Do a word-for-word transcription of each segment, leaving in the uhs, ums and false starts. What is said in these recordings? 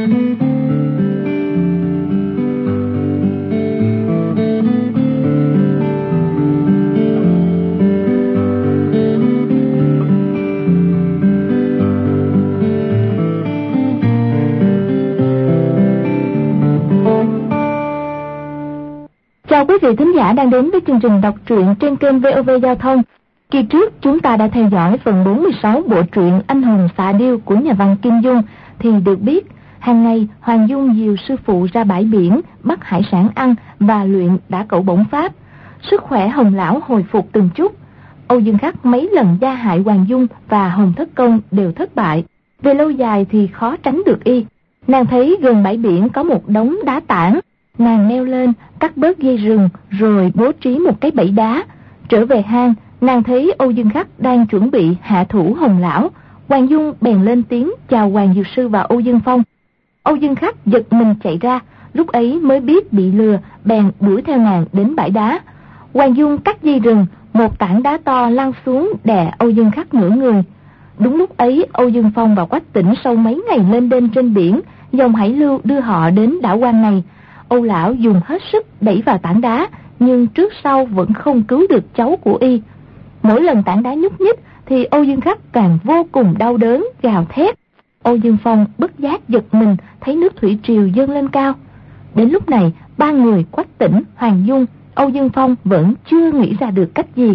Chào quý vị thính giả đang đến với chương trình đọc truyện trên kênh vê o vê Giao thông. Kỳ trước chúng ta đã theo dõi phần bốn mươi sáu bộ truyện Anh hùng xạ điêu của nhà văn Kim Dung. Thì được biết, hàng ngày Hoàng Dung dìu sư phụ ra bãi biển bắt hải sản ăn và luyện đả cẩu bổng pháp. Sức khỏe Hồng lão hồi phục từng chút. Âu Dương Khắc mấy lần gia hại Hoàng Dung và Hồng Thất Công đều thất bại. Về lâu dài thì khó tránh được y. Nàng thấy gần bãi biển có một đống đá tảng. Nàng leo lên, cắt bớt dây rừng, rồi bố trí một cái bẫy đá. Trở về hang, nàng thấy Âu Dương Khắc đang chuẩn bị hạ thủ Hồng lão. Hoàng Dung bèn lên tiếng chào Hoàng Dược Sư và Âu Dương Phong. Âu Dương Khắc giật mình chạy ra, lúc ấy mới biết bị lừa, bèn đuổi theo nàng đến bãi đá. Hoàng Dung cắt dây rừng, một tảng đá to lăn xuống đè Âu Dương Khắc nửa người. Đúng lúc ấy, Âu Dương Phong và Quách Tĩnh sau mấy ngày lên đên trên biển, dòng hải lưu đưa họ đến đảo quan này. Âu lão dùng hết sức đẩy vào tảng đá, nhưng trước sau vẫn không cứu được cháu của y. Mỗi lần tảng đá nhúc nhích thì Âu Dương Khắc càng vô cùng đau đớn, gào thét. Âu Dương Phong bất giác giật mình, thấy nước thủy triều dâng lên cao. Đến lúc này, ba người Quách Tĩnh, Hoàng Dung, Âu Dương Phong vẫn chưa nghĩ ra được cách gì.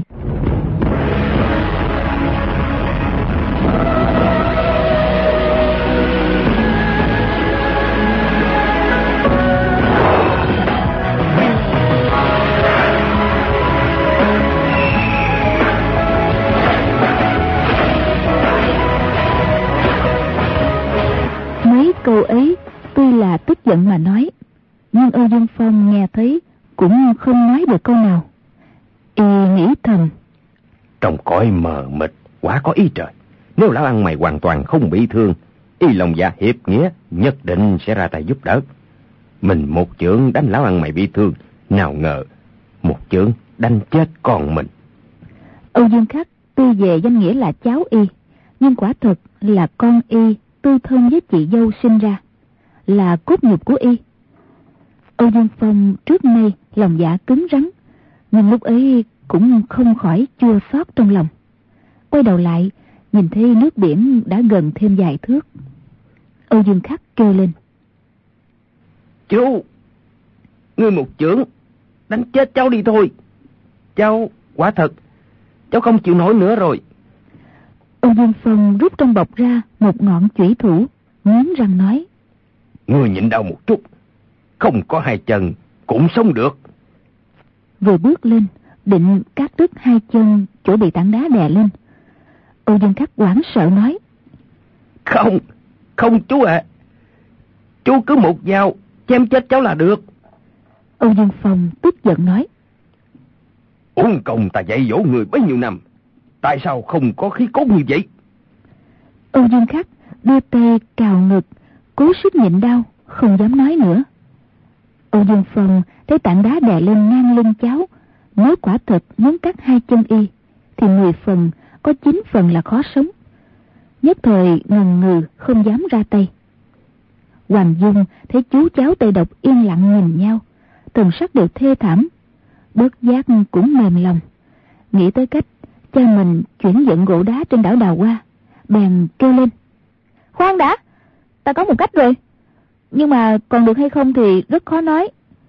Câu ấy tuy là tức giận mà nói, nhưng Âu Dương Phong nghe thấy cũng không nói được câu nào. Y nghĩ thầm, trong cõi mờ mịt quả có ý trời. Nếu lão ăn mày hoàn toàn không bị thương, y lòng dạ hiệp nghĩa nhất định sẽ ra tay giúp đỡ. Mình một chưởng đánh lão ăn mày bị thương, nào ngờ một chưởng đánh chết con mình. Âu Dương Khắc tuy về danh nghĩa là cháu y, nhưng quả thực là con y tư thân với chị dâu sinh ra, là cốt nhục của y. Âu Dương Phong trước nay lòng dạ cứng rắn, nhưng lúc ấy cũng không khỏi chua xót trong lòng. Quay đầu lại, nhìn thấy nước biển đã gần thêm vài thước. Âu Dương Khắc kêu lên, chú, ngươi một chưởng đánh chết cháu đi thôi. Cháu quả thật, cháu không chịu nổi nữa rồi. Âu Dương Phong rút trong bọc ra một ngọn chủy thủ, nghiến răng nói, ngươi nhịn đau một chút, không có hai chân cũng sống được. Vừa bước lên, định cắt đứt hai chân chỗ bị tảng đá đè lên. Âu Dương Khắc hoảng sợ nói, Không, không chú ạ. À. Chú cứ một dao chém chết cháu là được. Âu Dương Phong tức giận nói, uổng công ta dạy dỗ người bấy nhiêu năm, tại sao không có khí cốt như vậy? Âu Dương Khắc đưa tay cào ngực, cố sức nhịn đau, không dám nói nữa. Âu Dương Phong thấy tảng đá đè lên ngang lưng cháu, nếu quả thật muốn cắt hai chân y, thì mười phần có chín phần là khó sống. Nhất thời ngần ngừ không dám ra tay. Hoàng Dung thấy chú cháu tay độc yên lặng nhìn nhau, thần sắc đều thê thảm, bất giác cũng mềm lòng, nghĩ tới cách cha mình chuyển vận gỗ đá trên đảo Đào Hoa, bèn kêu lên, khoan đã, ta có một cách rồi, nhưng mà còn được hay không thì rất khó nói.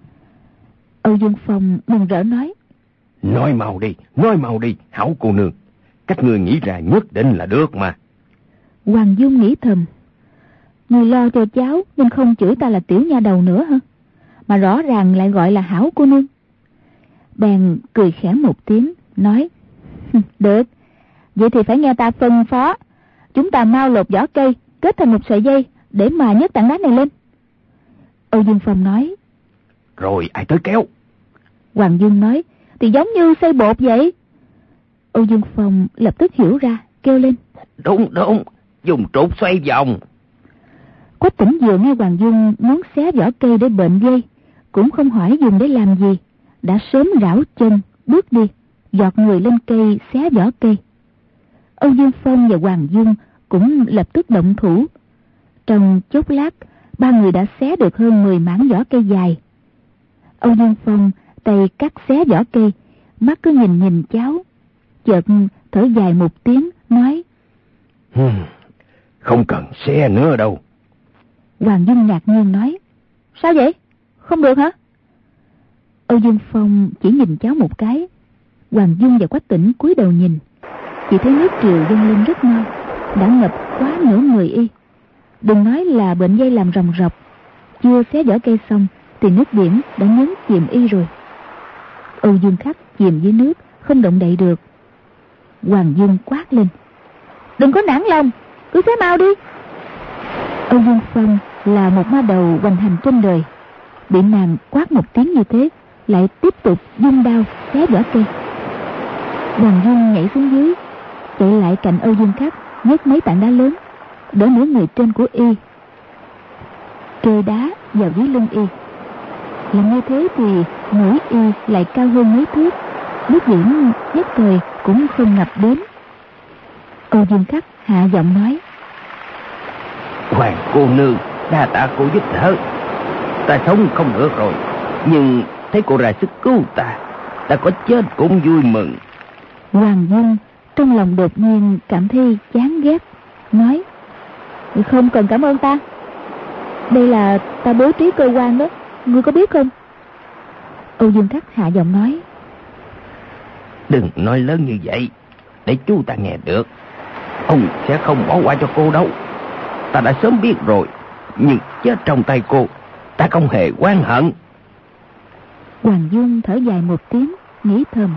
Âu Dương Phong mừng rỡ nói, nói mau đi, nói mau đi, hảo cô nương, cách người nghĩ ra nhất định là được mà. Hoàng Dung nghĩ thầm, người lo cho cháu nên không chửi ta là tiểu nha đầu nữa hả, mà rõ ràng lại gọi là hảo cô nương. Bèn cười khẽ một tiếng, nói, được, vậy thì phải nghe ta phân phó. Chúng ta mau lột vỏ cây, kết thành một sợi dây để mà nhấc tảng đá này lên. Âu Dương Phong nói, rồi ai tới kéo? Hoàng Dung nói, thì giống như xây bột vậy. Âu Dương Phong lập tức hiểu ra, kêu lên, đúng đúng, dùng trục xoay vòng. Quách Tĩnh vừa nghe Hoàng Dung muốn xé vỏ cây để bệnh dây, cũng không hỏi dùng để làm gì, đã sớm rảo chân bước đi, giọt người lên cây xé vỏ cây. Âu Dương Phong và Hoàng Dung cũng lập tức động thủ. Trong chốc lát, ba người đã xé được hơn mười mảng vỏ cây dài. Âu Dương Phong tay cắt xé vỏ cây, mắt cứ nhìn nhìn cháu, chợt thở dài một tiếng, nói: Không cần xé nữa đâu. Hoàng Dung ngạc nhiên nói: Sao vậy? Không được hả? Âu Dương Phong chỉ nhìn cháu một cái. Hoàng Dung và Quách Tỉnh cúi đầu nhìn, chỉ thấy nước triều dâng lên rất mau, đã ngập quá nửa người y. Đừng nói là bệnh dây làm ròng rọc, chưa xé vỏ cây xong thì nước biển đã nhấn chìm y rồi. Âu Dương Khắc chìm dưới nước, không động đậy được. Hoàng Dung quát lên: Đừng có nản lòng, cứ xé mau đi. Âu Dương Phong là một ma đầu hoành hành trên đời, bị nàng quát một tiếng như thế, lại tiếp tục dung đao xé vỏ cây. Hoàng Dung nhảy xuống dưới, chạy lại cạnh Âu Dương Khắc, nhấc mấy tảng đá lớn đỡ nửa người trên của y, kê đá vào dưới lưng y. Làm như thế thì mũi y lại cao hơn mấy thước, nước biển nhất thời cũng không ngập đến. Âu Dương Khắc hạ giọng nói: Hoàng cô nương, đa tạ cô giúp đỡ. Ta sống không được rồi, nhưng thấy cô ra sức cứu ta, ta có chết cũng vui mừng. Hoàng Dung trong lòng đột nhiên cảm thấy chán ghét, nói: Không cần cảm ơn ta, đây là ta bố trí cơ quan đó, ngươi có biết không? Âu Dương Khắc hạ giọng nói: Đừng nói lớn như vậy, để chú ta nghe được. Ông sẽ không bỏ qua cho cô đâu. Ta đã sớm biết rồi, nhưng chết trong tay cô, ta không hề oán hận. Hoàng Dung thở dài một tiếng, nghĩ thầm: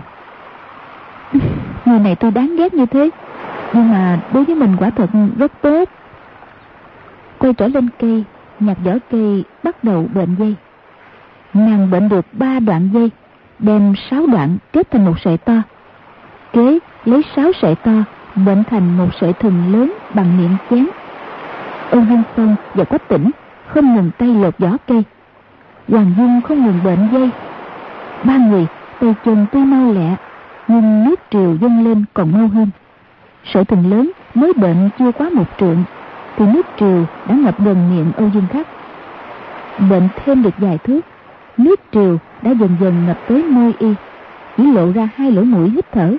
Người này tôi đáng ghét như thế, nhưng mà đối với mình quả thật rất tốt. Quay trở lên cây, nhặt vỏ cây, bắt đầu bệnh dây. Nàng bệnh được ba đoạn dây, đem sáu đoạn kết thành một sợi to. Kế lấy sáu sợi to bệnh thành một sợi thừng lớn bằng miệng chén. Âu Dương Phong và Quách Tỉnh không ngừng tay lột vỏ cây, Hoàng Dung không ngừng bệnh dây. Ba người tay chân tuy mau lẹ, nhưng nước triều dâng lên còn mau hơn. Sợi thừng lớn mới bệnh chưa quá một trượng thì nước triều đã ngập gần miệng Âu Dương Khắc. Bệnh thêm được vài thước, nước triều đã dần dần ngập tới môi y, chỉ lộ ra hai lỗ mũi hít thở.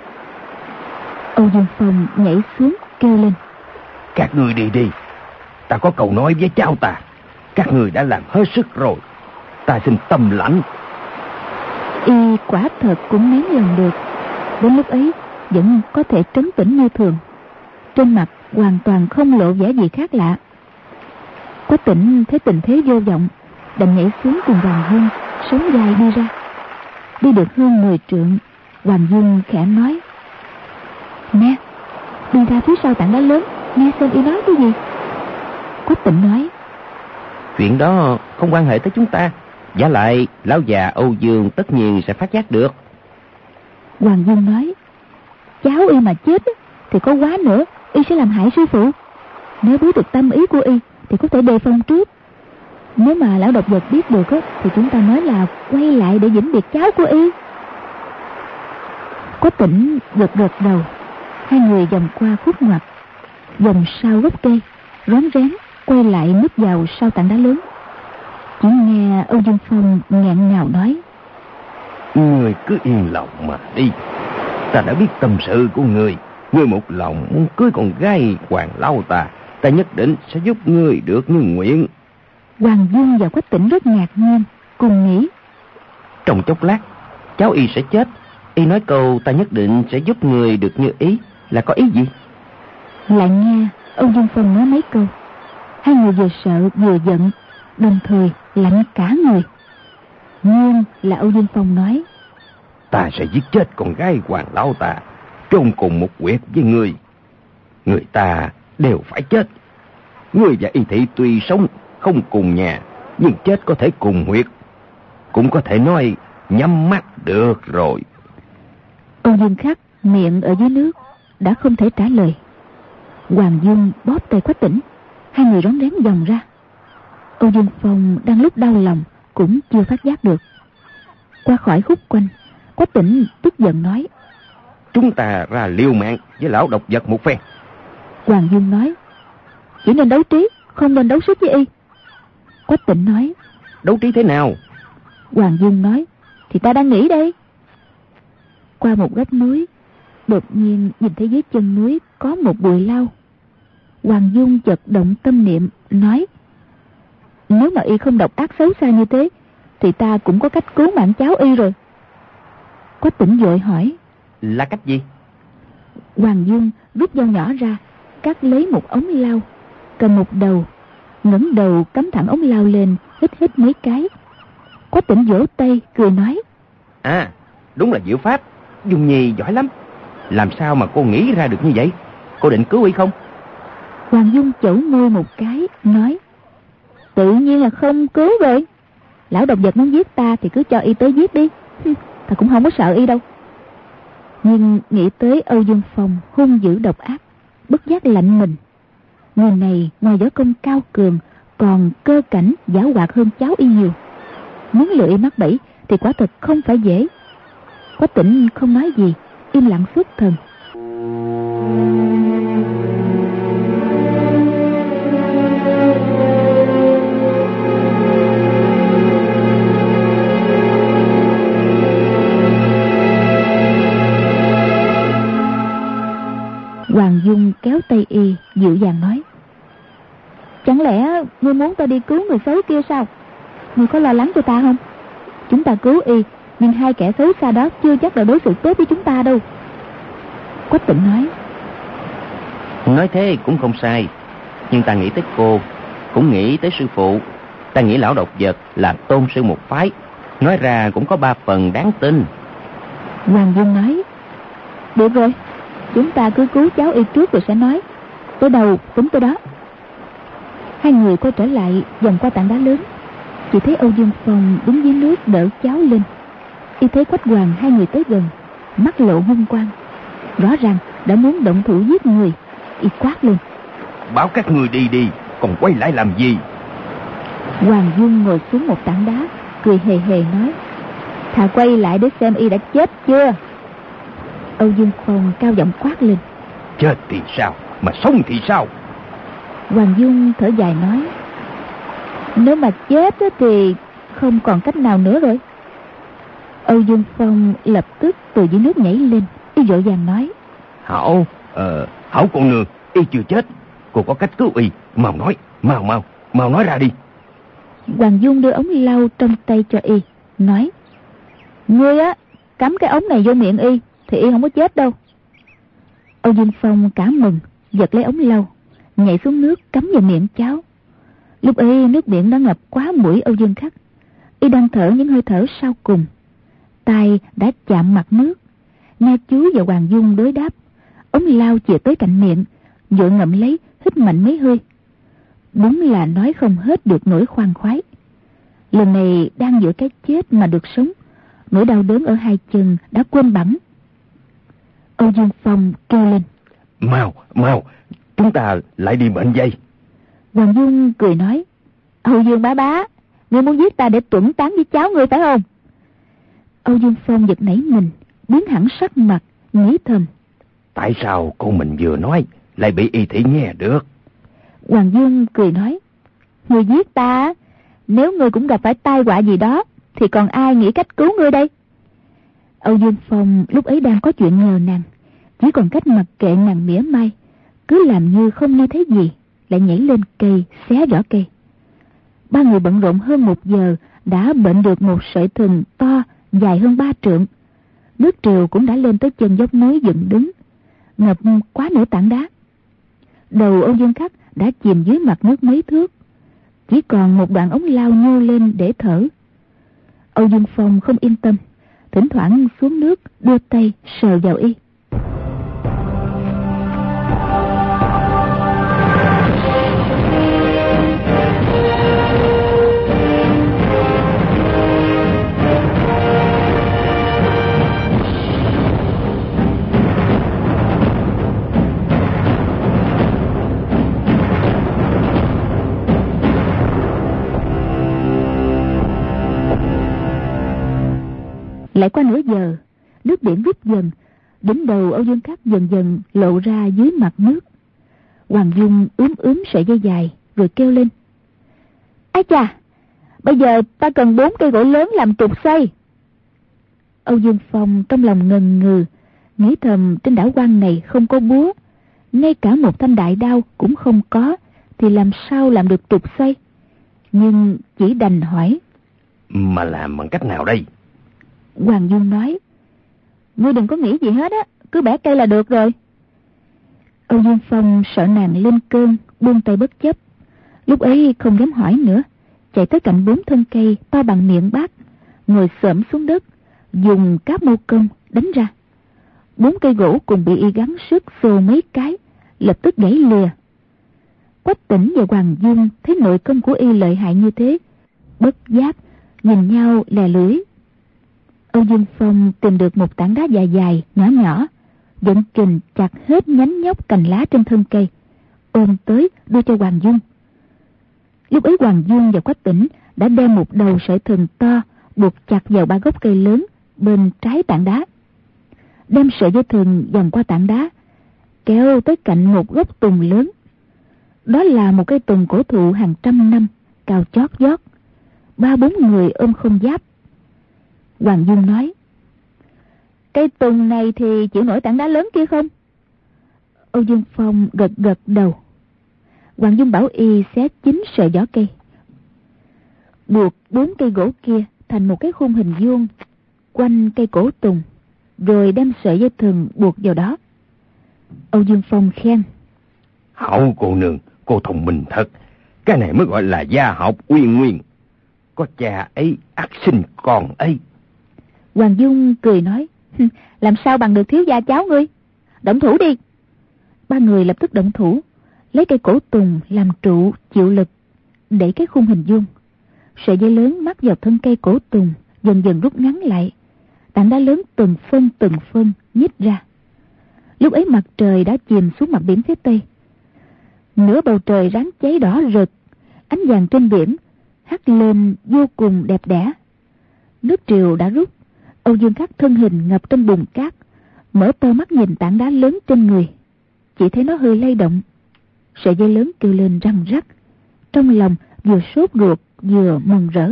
Âu Dương Phong nhảy xuống kêu lên: Các người đi đi, ta có câu nói với cháu ta. Các người đã làm hết sức rồi, ta xin tâm lãnh. Y quả thật cũng nén lòng được, đến lúc ấy vẫn có thể trấn tĩnh như thường, trên mặt hoàn toàn không lộ vẻ gì khác lạ. Quách Tỉnh thấy tình thế vô vọng, đành nhảy xuống cùng Hoàng Dung, sống dài đi ra. Đi được hơn mười trượng, Hoàng Dung khẽ nói: Nè, đi ra phía sau tảng đá lớn, nghe xem y nói cái gì. Quách Tỉnh nói: Chuyện đó không quan hệ tới chúng ta, giả lại lão già Âu Dương tất nhiên sẽ phát giác được. Hoàng Dung nói: Cháu y mà chết thì có quá nữa, y sẽ làm hại sư phụ. Nếu biết được tâm ý của y thì có thể đề phòng trước. Nếu mà lão độc vật biết được thì chúng ta nói là quay lại để vĩnh biệt cháu của y. Quách Tỉnh gật gật đầu. Hai người vòng qua khúc ngoặt, vòng sau gốc cây, rón rén quay lại núp vào sau tảng đá lớn. Chỉ nghe Âu Dương Phong nghẹn ngào nói: Người cứ yên lòng mà đi. Ta đã biết tâm sự của người. Người một lòng muốn cưới con gái Hoàng Lão ta, ta nhất định sẽ giúp người được như nguyện. Hoàng Dung và Quách Tỉnh rất ngạc nhiên, cùng nghĩ: Trong chốc lát cháu y sẽ chết, y nói câu ta nhất định sẽ giúp người được như ý là có ý gì? Lại nghe Âu Dương Phong nói mấy câu, hai người vừa sợ vừa giận, đồng thời lạnh cả người. Nhưng là Âu Dương Phong nói: Ta sẽ giết chết con gái Hoàng Lão ta, chôn cùng một huyệt với người. Người ta đều phải chết. Người và y thị tuy sống không cùng nhà, nhưng chết có thể cùng huyệt, cũng có thể nói nhắm mắt được rồi. Âu Dương Khắc miệng ở dưới nước đã không thể trả lời. Hoàng Dung bóp tay Quách Tỉnh, hai người rón rén vòng ra. Âu Dương Phong đang lúc đau lòng cũng chưa phát giác được. Qua khỏi khúc quanh, Quách Tỉnh tức giận nói: Chúng ta ra liều mạng với lão độc vật một phen. Hoàng Dung nói: Chỉ nên đấu trí, không nên đấu sức với y. Quách Tĩnh nói: Đấu trí thế nào? Hoàng Dung nói: Thì ta đang nghĩ đây. Qua một góc núi, đột nhiên nhìn thấy dưới chân núi có một bụi lau. Hoàng Dung chợt động tâm niệm, nói: Nếu mà y không độc ác xấu xa như thế, thì ta cũng có cách cứu mạng cháu y rồi. Quách Tĩnh vội hỏi: Là cách gì? Hoàng Dung rút dao nhỏ ra, cắt lấy một ống lau, cầm một đầu, ngẩng đầu cắm thẳng ống lau lên, hít hít mấy cái. Quách Tĩnh vỗ tay cười nói: À, đúng là diệu pháp, Dung Nhi giỏi lắm. Làm sao mà cô nghĩ ra được như vậy? Cô định cứu y không? Hoàng Dung chẩu môi một cái, nói: Tự nhiên là không cứu rồi. Lão độc vật muốn giết ta thì cứ cho y tới giết đi. Ta cũng không có sợ y đâu. Nhưng nghĩ tới Âu Dương Phong hung dữ độc ác, bất giác lạnh mình. Người này ngoài võ công cao cường, còn cơ cảnh giả hoạt hơn cháu y nhiều. Muốn lựa y mắc bẫy thì quả thật không phải dễ. Quách Tĩnh không nói gì, im lặng xuất thần. Hoàng Dung kéo tay y, dịu dàng nói: Chẳng lẽ ngươi muốn ta đi cứu người xấu kia sao? Ngươi có lo lắng cho ta không? Chúng ta cứu y, nhưng hai kẻ xấu xa đó chưa chắc là đối xử tốt với chúng ta đâu. Quách Tĩnh nói: Nói thế cũng không sai, nhưng ta nghĩ tới cô, cũng nghĩ tới sư phụ. Ta nghĩ lão độc vật là tôn sư một phái, nói ra cũng có ba phần đáng tin. Hoàng Dung nói: Được rồi, chúng ta cứ cứu cháu y trước rồi sẽ nói. Tới đầu tính tới đó. Hai người quay trở lại, vòng qua tảng đá lớn, chỉ thấy Âu Dương Phong đứng dưới nước đỡ cháu lên. Y thấy Quách Hoàng hai người tới gần, mắt lộ hung quang, rõ ràng đã muốn động thủ giết người. Y quát lên: Bảo các người đi đi, còn quay lại làm gì? Hoàng Dung ngồi xuống một tảng đá, cười hề hề nói: Thà quay lại để xem y đã chết chưa. Âu Dương Phong cao giọng quát lên: Chết thì sao, mà sống thì sao? Hoàng Dung thở dài nói: Nếu mà chết thì không còn cách nào nữa rồi. Âu Dương Phong lập tức từ dưới nước nhảy lên, y vội vàng nói: Hảo, ờ, Hảo con nương, y chưa chết. Cô có cách cứu y, mau nói, mau mau, mau nói ra đi. Hoàng Dung đưa ống lau trong tay cho y, nói: Ngươi á, cắm cái ống này vô miệng y thì y không có chết đâu. Âu Dương Phong cảm mừng, giật lấy ống lau, nhảy xuống nước cắm vào miệng cháu. Lúc ấy nước biển đã ngập quá mũi Âu Dương Khắc. Y đang thở những hơi thở sau cùng, tay đã chạm mặt nước. Nghe chú và Hoàng Dung đối đáp, ống lau chìa tới cạnh miệng, vội ngậm lấy, hít mạnh mấy hơi. Đúng là nói không hết được nỗi khoan khoái. Lần này đang giữa cái chết mà được sống, nỗi đau đớn ở hai chân đã quên bẵng. Âu Dương Phong kêu lên: Mau, mau, chúng ta lại đi mệnh dây. Hoàng Dung cười nói: Âu Dương bá bá, ngươi muốn giết ta để tuẫn tán với cháu ngươi phải không? Âu Dương Phong giật nảy mình, biến hẳn sắc mặt, nghĩ thầm: Tại sao cô mình vừa nói lại bị y thị nghe được? Hoàng Dương cười nói: Ngươi giết ta, nếu ngươi cũng gặp phải tai họa gì đó thì còn ai nghĩ cách cứu ngươi đây? Âu Dương Phong lúc ấy đang có chuyện nhờ nàng, chỉ còn cách mặc kệ nàng mỉa mai, cứ làm như không nghe thấy gì, lại nhảy lên cây xé vỏ cây. Ba người bận rộn hơn một giờ đã bệnh được một sợi thừng to dài hơn ba trượng. Nước triều cũng đã lên tới chân dốc núi dựng đứng, ngập quá nửa tảng đá. Đầu Âu Dương Khắc đã chìm dưới mặt nước mấy thước, chỉ còn một đoạn ống lao nhô lên để thở. Âu Dương Phong không yên tâm, thỉnh thoảng xuống nước đưa tay sờ vào y. Lại qua nửa giờ, nước biển rút dần, đỉnh đầu Âu Dương Khắc dần dần lộ ra dưới mặt nước. Hoàng Dung ướm ướm sợi dây dài rồi kêu lên: Ái chà, bây giờ ta cần bốn cây gỗ lớn làm trục xây. Âu Dương Phong trong lòng ngần ngừ, nghĩ thầm trên đảo quan này không có búa, ngay cả một thanh đại đao cũng không có, thì làm sao làm được trục xây? Nhưng chỉ đành hỏi. Mà làm bằng cách nào đây? Hoàng Dung nói, ngươi đừng có nghĩ gì hết á, cứ bẻ cây là được rồi. Âu Dương Phong sợ nàng lên cơn, buông tay bất chấp. Lúc ấy không dám hỏi nữa, chạy tới cạnh bốn thân cây to bằng miệng bát, ngồi xổm xuống đất, dùng cáp mô công đánh ra. Bốn cây gỗ cùng bị y gắng sức xô mấy cái, lập tức gãy lìa. Quách Tĩnh và Hoàng Dung thấy nội công của y lợi hại như thế, bất giác nhìn nhau lè lưỡi. Âu Dương Phong tìm được một tảng đá dài dài nhỏ nhỏ, dẫn kình chặt hết nhánh nhóc cành lá trên thân cây, ôm tới đưa cho Hoàng Dung. Lúc ấy Hoàng Dung và Quách Tĩnh đã đem một đầu sợi thừng to buộc chặt vào ba gốc cây lớn bên trái tảng đá, đem sợi dây thừng vòng qua tảng đá, kéo tới cạnh một gốc tùng lớn. Đó là một cây tùng cổ thụ hàng trăm năm, cao chót vót, ba bốn người ôm không giáp. Hoàng Dung nói, cây tùng này thì chịu nổi tảng đá lớn kia không? Âu Dương Phong gật gật đầu. Hoàng Dung bảo y xé chín sợi vỏ cây, buộc bốn cây gỗ kia thành một cái khung hình vuông quanh cây cổ tùng, rồi đem sợi dây thừng buộc vào đó. Âu Dương Phong khen, Hậu cô nương, cô thông minh thật, cái này mới gọi là gia học uyên nguyên. Có cha ấy ắt sinh con ấy. Hoàng Dung cười nói, làm sao bằng được thiếu gia cháu ngươi, động thủ đi. Ba người lập tức động thủ, lấy cây cổ tùng làm trụ chịu lực, đẩy cái khung hình vuông. Sợi dây lớn mắc vào thân cây cổ tùng dần dần rút ngắn lại, tảng đá lớn từng phân từng phân nhích ra. Lúc ấy mặt trời đã chìm xuống mặt biển phía tây, nửa bầu trời ráng cháy đỏ rực, ánh vàng trên biển hắt lên vô cùng đẹp đẽ. Nước triều đã rút, Âu Dương Khắc thân hình ngập trong bùn cát, mở to mắt nhìn tảng đá lớn trên người, chỉ thấy nó hơi lay động. Sợi dây lớn kêu lên răng rắc, trong lòng vừa sốt ruột vừa mừng rỡ.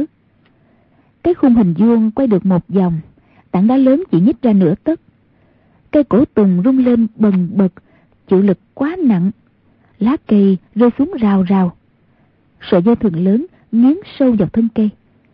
Cái khung hình vuông quay được một vòng, tảng đá lớn chỉ nhích ra nửa tấc. Cây cổ tùng rung lên bần bật, chịu lực quá nặng, lá cây rơi xuống rào rào. Sợi dây thừng lớn nghiến sâu vào thân cây.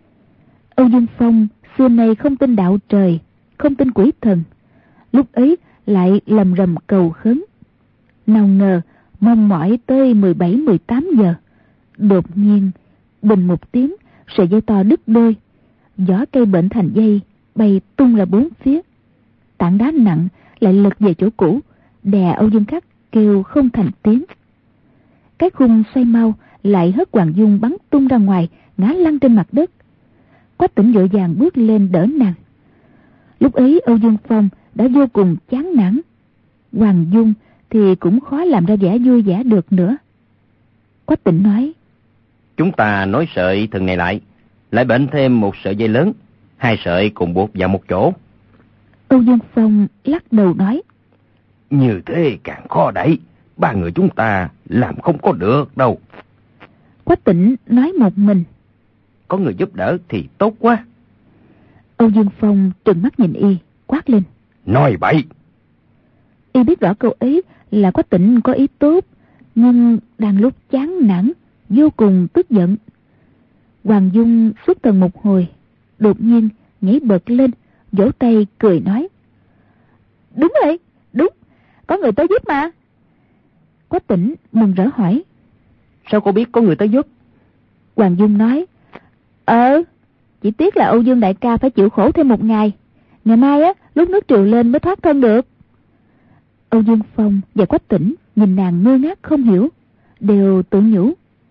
Âu Dương Phong xưa nay không tin đạo trời, không tin quỷ thần, lúc ấy lại lầm rầm cầu khấn. Nào ngờ mong mỏi tới mười bảy mười tám giờ, đột nhiên bình một tiếng, sợi dây to đứt đôi, vỏ cây bệnh thành dây bay tung ra bốn phía. Tảng đá nặng lại lật về chỗ cũ, đè Âu Dương Khắc kêu không thành tiếng. Cái khung xoay mau lại hất Hoàng Dung bắn tung ra ngoài, ngã lăn trên mặt đất. Quách Tĩnh vội vàng bước lên đỡ nàng. Lúc ấy Âu Dương Phong đã vô cùng chán nản, Hoàng Dung thì cũng khó làm ra vẻ vui vẻ được nữa. Quách Tĩnh nói, Chúng ta nối sợi thừng này lại, lại bệnh thêm một sợi dây lớn, hai sợi cùng buộc vào một chỗ. Âu Dương Phong lắc đầu nói, Như thế càng khó đẩy, ba người chúng ta làm không có được đâu. Quách Tĩnh nói một mình, Có người giúp đỡ thì tốt quá. Âu Dương Phong trừng mắt nhìn y, quát lên, Nói bậy. Y biết rõ câu ấy là Quách Tĩnh có ý tốt, nhưng đang lúc chán nản, vô cùng tức giận. Hoàng Dung xuất thần một hồi, đột nhiên nhảy bật lên, vỗ tay cười nói, Đúng rồi, đúng, có người tới giúp mà. Quách Tĩnh mừng rỡ hỏi, Sao cô biết có người tới giúp? Hoàng Dung nói, Ờ, chỉ tiếc là Âu Dương đại ca phải chịu khổ thêm một ngày, ngày mai á lúc nước triều lên mới thoát thân được. Âu Dương Phong và Quách Tĩnh nhìn nàng ngơ ngác không hiểu, đều tự nhủ,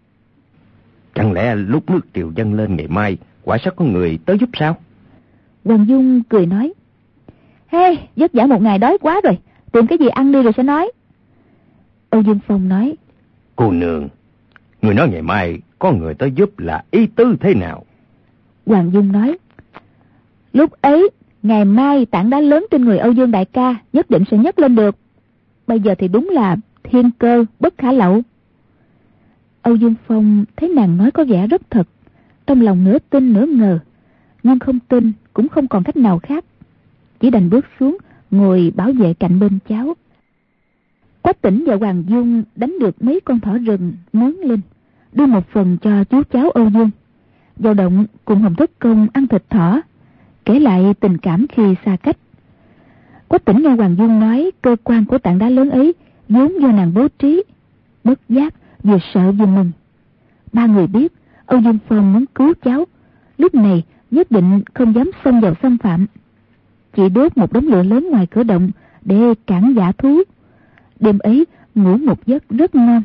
Chẳng lẽ lúc nước triều dâng lên ngày mai quả sẽ có người tới giúp sao? Hoàng Dung cười nói, Hey, vất vả một ngày đói quá rồi, tìm cái gì ăn đi rồi sẽ nói. Âu Dương Phong nói, Cô nương, người nói ngày mai có người tới giúp là ý tứ thế nào? Hoàng Dung nói, Lúc ấy ngày mai tảng đá lớn trên người Âu Dương đại ca nhất định sẽ nhấc lên được. Bây giờ thì đúng là thiên cơ bất khả lậu. Âu Dương Phong thấy nàng nói có vẻ rất thật, trong lòng nửa tin nửa ngờ, nhưng không tin cũng không còn cách nào khác, chỉ đành bước xuống ngồi bảo vệ cạnh bên cháu. Quách Tĩnh và Hoàng Dung đánh được mấy con thỏ rừng nướng lên, đưa một phần cho chú cháu Âu Dương. Vào động cùng Hồng Thất Công ăn thịt thỏ, kể lại tình cảm khi xa cách. Quách Tĩnh nghe Hoàng Dung nói cơ quan của tảng đá lớn ấy vốn do nàng bố trí, bất giác vừa sợ vừa mừng. Ba người biết Âu Dương Phong muốn cứu cháu, lúc này nhất định không dám xông vào xâm phạm, chỉ đốt một đống lửa lớn ngoài cửa động để cản dã thú. Đêm ấy ngủ một giấc rất ngon.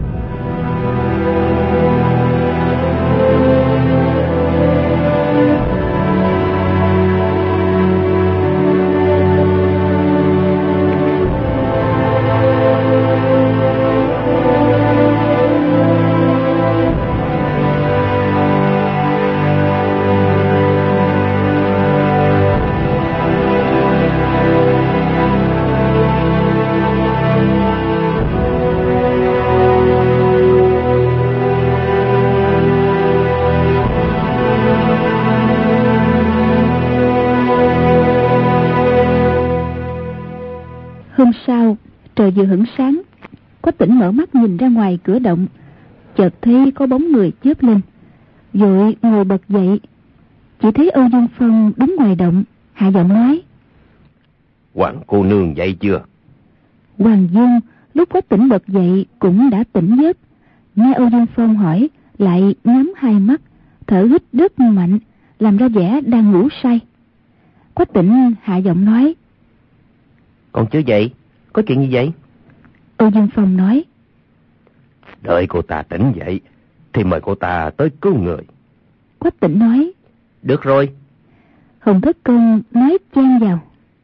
Hôm sau, trời vừa hửng sáng, Quách Tĩnh mở mắt nhìn ra ngoài cửa động, chợt thấy có bóng người chớp lên, vội ngồi bật dậy. Chỉ thấy Âu Dương Phong đứng ngoài động, hạ giọng nói: Hoàng cô nương dậy chưa? Hoàng Dung lúc Quách Tĩnh bật dậy cũng đã tỉnh giấc, nghe Âu Dương Phong hỏi lại nhắm hai mắt, thở hít rất mạnh, làm ra vẻ đang ngủ say. Quách Tĩnh hạ giọng nói: Còn chưa dậy, có chuyện gì vậy? Âu Dương Phong nói: Đợi cô ta tỉnh dậy thì mời cô ta tới cứu người. Quách Tĩnh nói: Được rồi. Hồng Thất Công nói chen vào: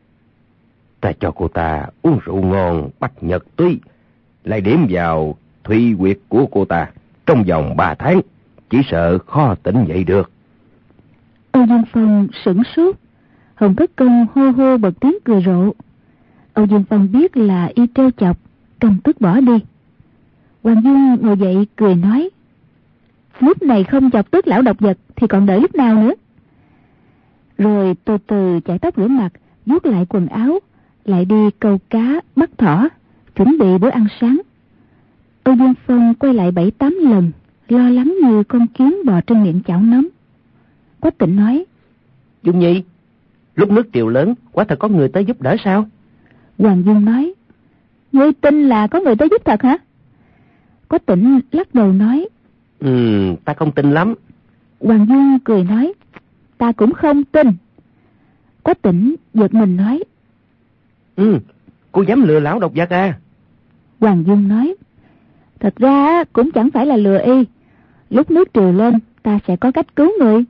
Ta cho cô ta uống rượu ngon bách nhật túy, lại điểm vào thủy huyệt của cô ta, trong vòng ba tháng chỉ sợ khó tỉnh dậy được. Âu Dương Phong sửng sốt. Hồng Thất Công hô hô bật tiếng cười rộ. Âu Dương Phong biết là y trêu chọc, cầm tức bỏ đi. Hoàng Dung ngồi dậy cười nói: Lúc này không chọc tức lão độc vật thì còn đợi lúc nào nữa. Rồi từ từ chải tóc rửa mặt, vuốt lại quần áo, lại đi câu cá bắt thỏ, chuẩn bị bữa ăn sáng. Âu Dương Phong quay lại bảy tám lần, lo lắng như con kiến bò trên miệng chảo nóng. Quách Tĩnh nói: Dung Nhi, lúc nước triều lớn quả thật có người tới giúp đỡ sao? Hoàng Dung nói: Ngươi tin là có người tới giúp thật hả? Quách Tĩnh lắc đầu nói: Ừ, ta không tin lắm. Hoàng Dung cười nói: Ta cũng không tin. Quách Tĩnh giật mình nói: Ừ, cô dám lừa lão độc vật à? Hoàng Dung nói: Thật ra cũng chẳng phải là lừa y. Lúc nước triều lên ta sẽ có cách cứu người.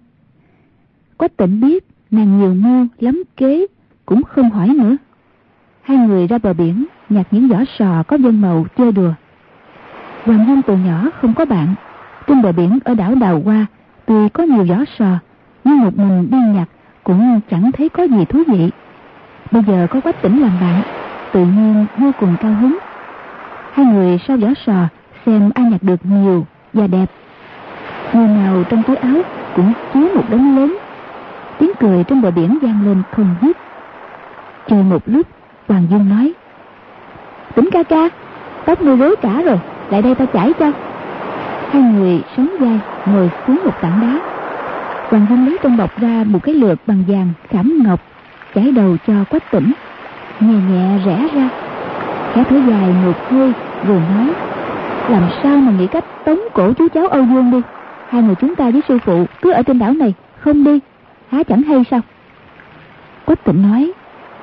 Quách Tĩnh biết nàng nhiều mưu lắm kế, cũng không hỏi nữa. Hai người ra bờ biển nhặt những vỏ sò có vân màu chơi đùa. Hoàng Dung từ nhỏ không có bạn, trên bờ biển ở đảo Đào Hoa tuy có nhiều vỏ sò, nhưng một mình đi nhặt cũng chẳng thấy có gì thú vị. Bây giờ có Quách Tĩnh làm bạn, tự nhiên vô cùng cao hứng. Hai người sau vỏ sò xem ai nhặt được nhiều và đẹp. Người nào trong túi áo cũng chứa một đống lớn. Tiếng cười trên bờ biển vang lên không dứt. Chơi một lúc, Hoàng Dung nói: Tĩnh ca ca, tóc ngươi rối cả rồi, lại đây ta chải cho. Hai người sóng vai ngồi xuống một tảng đá. Hoàng Dung lấy trong bọc ra một cái lược bằng vàng khảm ngọc, chải đầu cho Quách Tĩnh, nhẹ nhẹ rẽ ra, khẽ thở dài một hơi rồi nói: Làm sao mà nghĩ cách tống cổ chú cháu Âu Dương đi. Hai người chúng ta với sư phụ cứ ở trên đảo này không đi, há chẳng hay sao? Quách Tĩnh nói: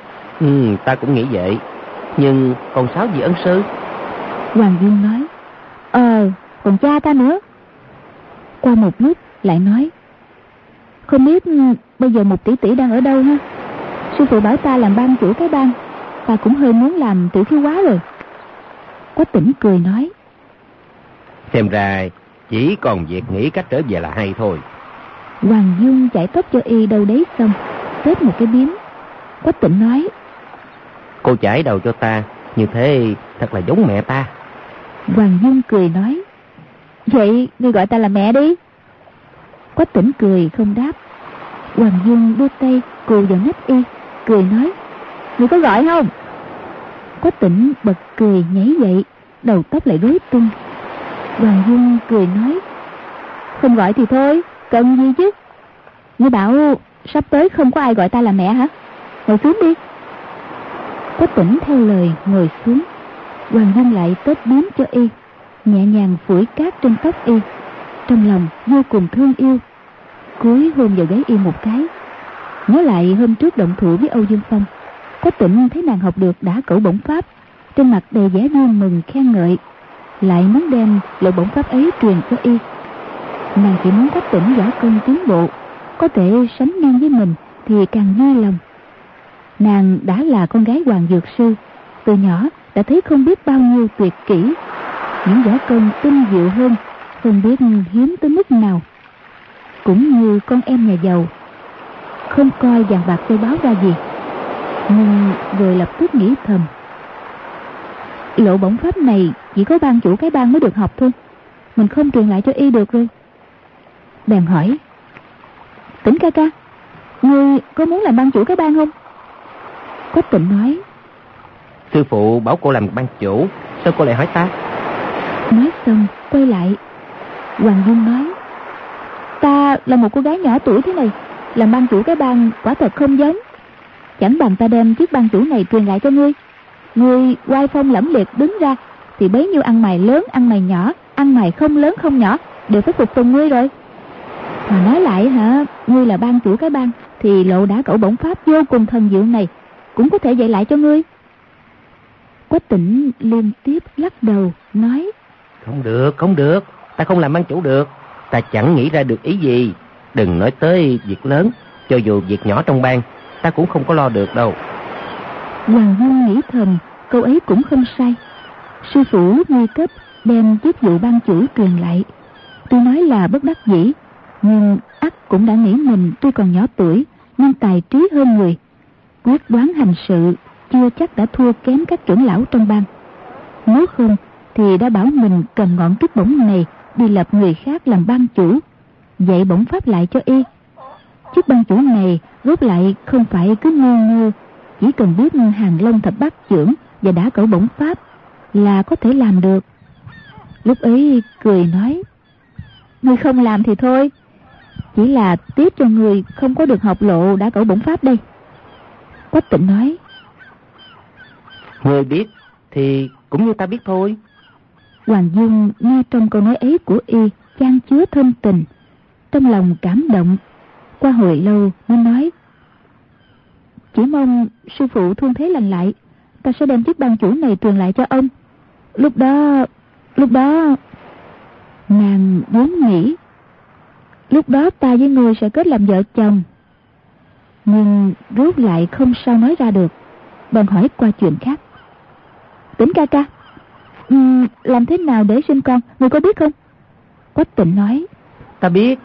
Ừ, ta cũng nghĩ vậy. Nhưng còn sáu vị ân sư? Hoàng Dung nói: Ờ, còn cha ta nữa. Qua một lúc lại nói: Không biết bây giờ một tỷ tỷ đang ở đâu ha? Sư phụ bảo ta làm ban chủ cái bang, ta cũng hơi muốn làm tiểu thiếu quá rồi. Quách Tĩnh cười nói: Xem ra chỉ còn việc nghĩ cách trở về là hay thôi. Hoàng Dung chải tóc cho y đâu đấy xong, xếp một cái biếm. Quách Tĩnh nói: Cô chải đầu cho ta, như thế thật là giống mẹ ta. Hoàng Dung cười nói: Vậy ngươi gọi ta là mẹ đi. Quách Tỉnh cười không đáp. Hoàng Dung đưa tay cù vào nách y, cười nói: "Ngươi có gọi không?" Quách Tỉnh bật cười nhảy dậy, đầu tóc lại rối tung. Hoàng Dung cười nói: "Không gọi thì thôi, cần gì chứ? Ngươi bảo sắp tới không có ai gọi ta là mẹ hả? Ngồi xuống đi." Quách Tỉnh theo lời ngồi xuống. Hoàng Dung lại tết biếm cho y, nhẹ nhàng phủi cát trên tóc y, trong lòng vô cùng thương yêu, cúi hôn vào gáy y một cái. Nhớ lại hôm trước động thủ với Âu Dương Phong, Quách Tỉnh thấy nàng học được đả cẩu bổng pháp, trên mặt đầy vẻ vui mừng khen ngợi, lại muốn đem lộ bổng pháp ấy truyền cho y. Nàng chỉ muốn Quách Tỉnh võ công tiến bộ, có thể sánh ngang với mình thì càng vui lòng. Nàng đã là con gái Hoàng Dược Sư, từ nhỏ đã thấy không biết bao nhiêu tuyệt kỹ, những võ công tinh diệu hơn không biết hiếm tới mức nào. Cũng như con em nhà giàu, không coi vàng bạc châu báu ra gì, nhưng rồi lập tức nghĩ thầm: lộ bổng pháp này chỉ có ban chủ cái bang mới được học thôi, mình không truyền lại cho y được rồi. Bèn hỏi: "Tỉnh ca ca, ngươi có muốn làm ban chủ cái bang không?" Quách Tỉnh nói: "Sư phụ bảo cô làm ban chủ, sao cô lại hỏi ta?" Nói xong quay lại. Hoàng Dung nói: "Ta là một cô gái nhỏ tuổi thế này, làm ban chủ cái bang quả thật không giống. Chẳng bằng ta đem chiếc ban chủ này truyền lại cho ngươi. Ngươi oai phong lẫm liệt đứng ra, thì bấy nhiêu ăn mày lớn ăn mày nhỏ, ăn mày không lớn không nhỏ đều phải phục tùng ngươi rồi. Mà nói lại hả, ngươi là ban chủ cái bang, thì lộ đả cẩu bổng pháp vô cùng thần diệu này cũng có thể dạy lại cho ngươi." Quách Tỉnh liên tiếp lắc đầu nói: "Không được, không được, ta không làm ban chủ được. Ta chẳng nghĩ ra được ý gì. Đừng nói tới việc lớn, cho dù việc nhỏ trong bang, ta cũng không có lo được đâu." Hoàng Dung nghĩ thầm, câu ấy cũng không sai. Sư phụ lúc nguy cấp đem chức vụ ban chủ truyền lại, tuy nói là bất đắc dĩ, nhưng ắt cũng đã nghĩ mình tuy còn nhỏ tuổi nhưng tài trí hơn người, quyết đoán hành sự chưa chắc đã thua kém các trưởng lão trong bang. Nếu không thì đã bảo mình cầm ngọn trúc bổng này đi lập người khác làm ban chủ, dạy bổng pháp lại cho y. Chức ban chủ này rốt lại không phải cứ ngu ngơ, chỉ cần biết hàng long thập bát chưởng và đả cẩu bổng pháp là có thể làm được. Lúc ấy cười nói: "Ngươi không làm thì thôi, chỉ là tiếp cho người không có được học lộ đả cẩu bổng pháp đây." Quách Tỉnh nói: "Ngươi biết thì cũng như ta biết thôi." Hoàng Dung nghe trong câu nói ấy của y chan chứa thâm tình, trong lòng cảm động. Qua hồi lâu mới nói: "Chỉ mong sư phụ thương thế lành lại, ta sẽ đem chiếc ban chủ này truyền lại cho ông. Lúc đó lúc đó nàng vốn nghĩ lúc đó ta với ngươi sẽ kết làm vợ chồng, nhưng rốt lại không sao nói ra được, bèn hỏi qua chuyện khác: Tỉnh ca ca, um, làm thế nào để sinh con, ngươi có biết không?" Quách Tỉnh nói: "Ta biết."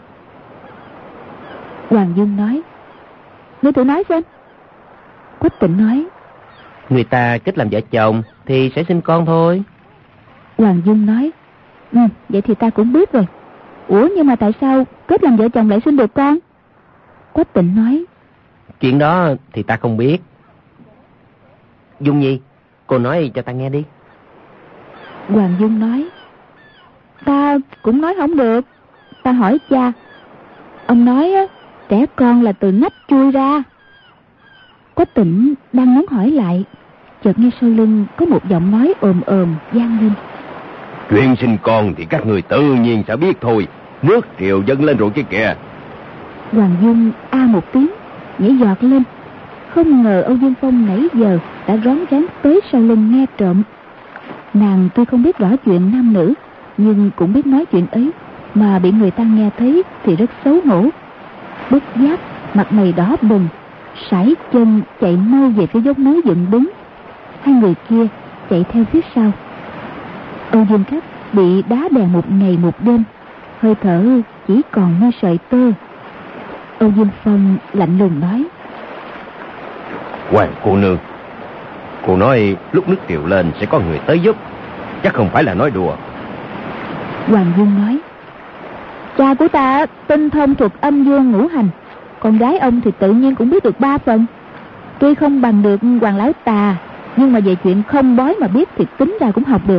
Hoàng Dung nói: "Ngươi thử nói xem." Quách Tỉnh nói: "Người ta kết làm vợ chồng thì sẽ sinh con thôi." Hoàng Dung nói: "Ừ, vậy thì ta cũng biết rồi. Ủa nhưng mà tại sao kết làm vợ chồng lại sinh được con?" Quách Tỉnh nói: "Chuyện đó thì ta không biết. Dung Nhi, cô nói cho ta nghe đi." Hoàng Dung nói: "Ta cũng nói không được. Ta hỏi cha, ông nói á, trẻ con là từ nách chui ra." Quách Tỉnh đang muốn hỏi lại, chợt nghe sau lưng có một giọng nói ồm ồm vang lên: "Chuyện sinh con thì các người tự nhiên sẽ biết thôi. Nước triều dâng lên rồi kia kìa." Hoàng Dung a một tiếng, nhảy giọt lên. Không ngờ Âu Dương Phong nãy giờ đã rón rén tới sau lưng nghe trộm. Nàng tuy không biết rõ chuyện nam nữ, nhưng cũng biết nói chuyện ấy, mà bị người ta nghe thấy thì rất xấu hổ. Bất giác mặt mày đỏ bừng, sải chân chạy mau về phía dốc núi dựng đứng. Hai người kia chạy theo phía sau. Âu Dương Khách bị đá đè một ngày một đêm, hơi thở chỉ còn như sợi tơ. Âu Dương Phong lạnh lùng nói: "Hoàng cô nương, cô nói lúc nước triều lên sẽ có người tới giúp, chắc không phải là nói đùa." Hoàng Dung nói: Cha của ta tinh thông thuật âm dương ngũ hành, con gái ông thì tự nhiên cũng biết được ba phần. Tuy không bằng được Hoàng lão tà, nhưng mà về chuyện không bói mà biết thì tính ra cũng học được.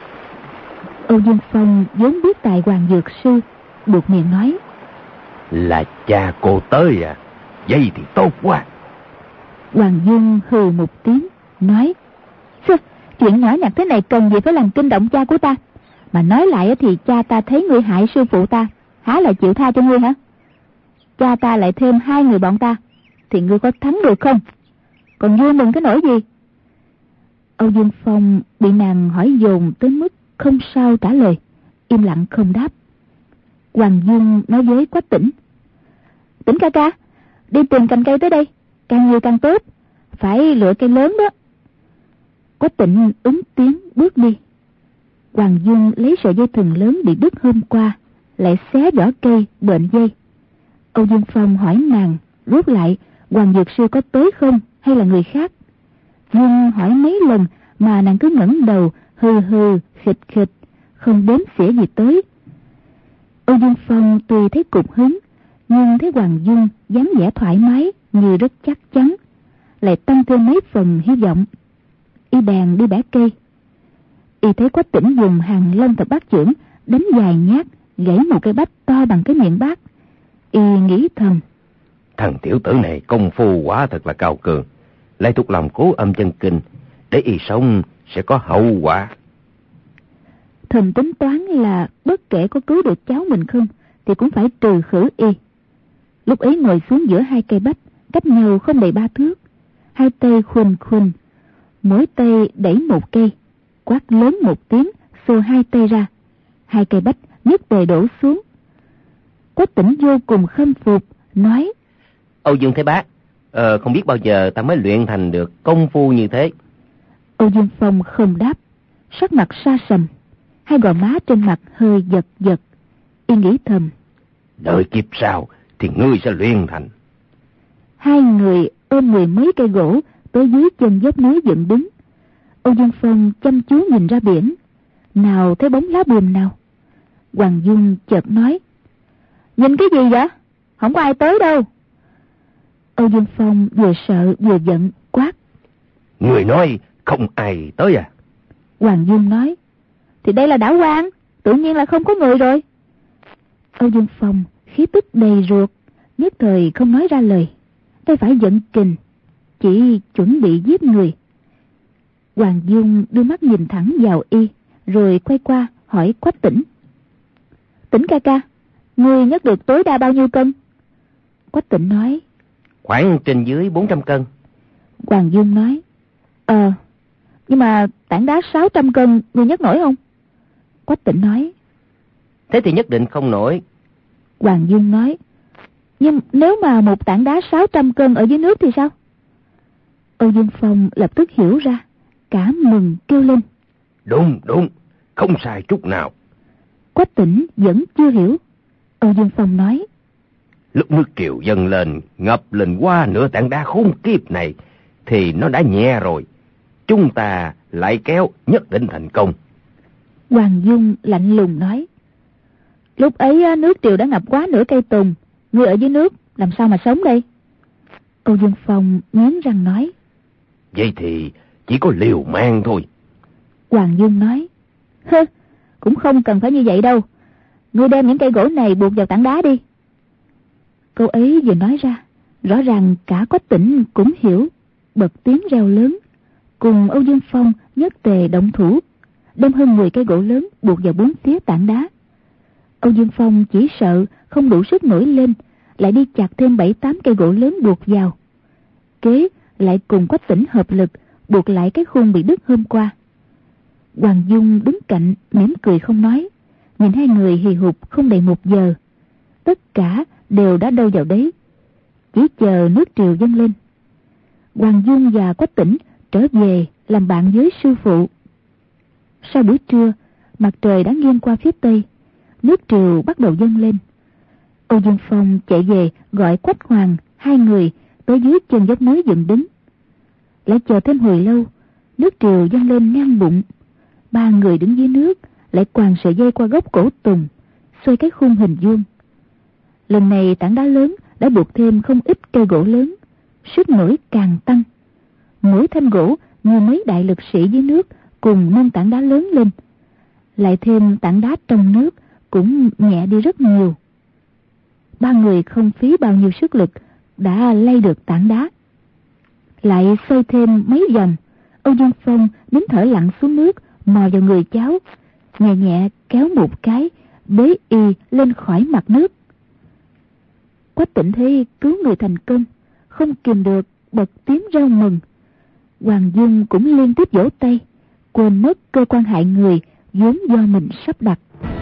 Âu Dương Phong vốn biết tài Hoàng dược sư, buột miệng nói: Là cha cô tới à? Vậy thì tốt quá. Hoàng Dương hừ một tiếng, nói: Chuyện nhỏ nhặt thế này cần gì phải làm kinh động cha của ta? Mà nói lại thì cha ta thấy ngươi hại sư phụ ta, há lại chịu tha cho ngươi hả? Cha ta lại thêm hai người bọn ta, thì ngươi có thắng được không? Còn vui mừng cái nỗi gì? Âu Dương Phong bị nàng hỏi dồn tới mức không sao trả lời, im lặng không đáp. Hoàng Dương nói với Quách Tĩnh: Tĩnh ca ca, đi tìm cành cây tới đây, càng nhiều càng tốt, phải lựa cây lớn đó. Quách Tĩnh ứng tiếng bước đi. Hoàng Dương lấy sợi dây thừng lớn bị đứt hôm qua, lại xé vỏ cây bệnh dây. Âu Dương Phong hỏi nàng rút lại Hoàng dược sư có tới không hay là người khác, nhưng hỏi mấy lần mà nàng cứ ngẩng đầu hừ hừ khịch khịch, không đếm xỉa gì tới. Âu Dương Phong tuy thấy cục hứng, nhưng thấy Hoàng Dương dáng vẻ thoải mái như rất chắc chắn, lại tăng thêm mấy phần hy vọng. Y bèn đi bẻ cây. Y thấy Quách Tĩnh dùng hàng long thập bát chưởng đánh dài nhát, gãy một cây bách to bằng cái miệng bát. Y nghĩ thầm: Thằng tiểu tử này công phu quả thật là cao cường, lại thuộc lòng cố âm chân kinh, để y sống sẽ có hậu quả. Thầm tính toán là bất kể có cứu được cháu mình không thì cũng phải trừ khử y. Lúc ấy ngồi xuống giữa hai cây bách, cách nhau không đầy ba thước, hai tay khuỳnh khuỳnh, mỗi tay đẩy một cây, quát lớn một tiếng, xô hai tay ra, hai cây bách nhất tề đổ xuống. Quách Tĩnh vô cùng khâm phục, nói: Âu Dương Thế Bá, ờ, không biết bao giờ ta mới luyện thành được công phu như thế. Âu Dương Phong không đáp, sắc mặt sa sầm, hai gò má trên mặt hơi giật giật. Y nghĩ thầm: Đợi kiếp sau thì ngươi sẽ luyện thành. Hai người ôm mười mấy cây gỗ tới dưới chân dốc núi dựng đứng. Âu Dương Phong chăm chú nhìn ra biển, nào thấy bóng lá buồm nào. Hoàng Dung chợt nói: Nhìn cái gì vậy? Không có ai tới đâu. Âu Dương Phong vừa sợ vừa giận quát: Người nói không ai tới à? Hoàng Dung nói: Thì đây là đảo Quan, tự nhiên là không có người rồi. Âu Dương Phong khí tức đầy ruột, nhất thời không nói ra lời, tay phải giận kình, chỉ chuẩn bị giết người. Hoàng Dung đưa mắt nhìn thẳng vào y, rồi quay qua hỏi Quách Tĩnh: Tĩnh ca ca, ngươi nhấc được tối đa bao nhiêu cân? Quách Tĩnh nói: Khoảng trên dưới bốn trăm cân. Hoàng Dung nói: Ờ, nhưng mà tảng đá sáu trăm cân ngươi nhấc nổi không? Quách Tĩnh nói: Thế thì nhất định không nổi. Hoàng Dung nói: Nhưng nếu mà một tảng đá sáu trăm cân ở dưới nước thì sao? Âu Dương Phong lập tức hiểu ra, cả mừng kêu lên: Đúng, đúng, không sai chút nào. Quách Tĩnh vẫn chưa hiểu. Âu Dương Phong nói: Lúc nước triều dâng lên, ngập lên qua nửa tảng đá khốn kiếp này, thì nó đã nhẹ rồi. Chúng ta lại kéo nhất định thành công. Hoàng Dung lạnh lùng nói: Lúc ấy nước triều đã ngập quá nửa cây tùng, ngươi ở dưới nước làm sao mà sống đây? Âu Dương Phong nghiến răng nói: Vậy thì chỉ có liều mạng thôi. Hoàng Dung nói: Hơ, cũng không cần phải như vậy đâu. Ngươi đem những cây gỗ này buộc vào tảng đá đi. Câu ấy vừa nói ra, rõ ràng cả Quách Tĩnh cũng hiểu, bật tiếng reo lớn, cùng Âu Dương Phong nhất tề động thủ, đem hơn mười cây gỗ lớn buộc vào bốn phía tảng đá. Âu Dương Phong chỉ sợ không đủ sức nổi lên, lại đi chặt thêm bảy tám cây gỗ lớn buộc vào. Kế lại cùng Quách Tĩnh hợp lực buộc lại cái khung bị đứt hôm qua. Hoàng Dung đứng cạnh mỉm cười không nói, nhìn hai người hì hục không đầy một giờ, tất cả đều đã đâu vào đấy, chỉ chờ nước triều dâng lên. Hoàng Dung và Quách Tĩnh trở về làm bạn với sư phụ. Sau buổi trưa, mặt trời đã nghiêng qua phía tây, nước triều bắt đầu dâng lên. Âu Dương Phong chạy về gọi Quách Hoàng hai người tới dưới chân dốc núi dựng đứng. Lại chờ thêm hồi lâu, nước triều dâng lên ngang bụng. Ba người đứng dưới nước lại quàng sợi dây qua gốc cổ tùng, xoay cái khung hình vuông. Lần này tảng đá lớn đã buộc thêm không ít cây gỗ lớn, sức nổi càng tăng. Mỗi thanh gỗ như mấy đại lực sĩ dưới nước cùng nâng tảng đá lớn lên. Lại thêm tảng đá trong nước cũng nhẹ đi rất nhiều. Ba người không phí bao nhiêu sức lực đã lay được tảng đá. Lại xoay thêm mấy vòng, Âu Dương Phong nín thở lặn xuống nước, mò vào người cháu, nhẹ nhẹ kéo một cái, bế y lên khỏi mặt nước. Quách Tĩnh thấy cứu người thành công, không kìm được bật tiếng reo mừng. Hoàng Dung cũng liên tiếp vỗ tay, quên mất cơ quan hại người vốn do mình sắp đặt.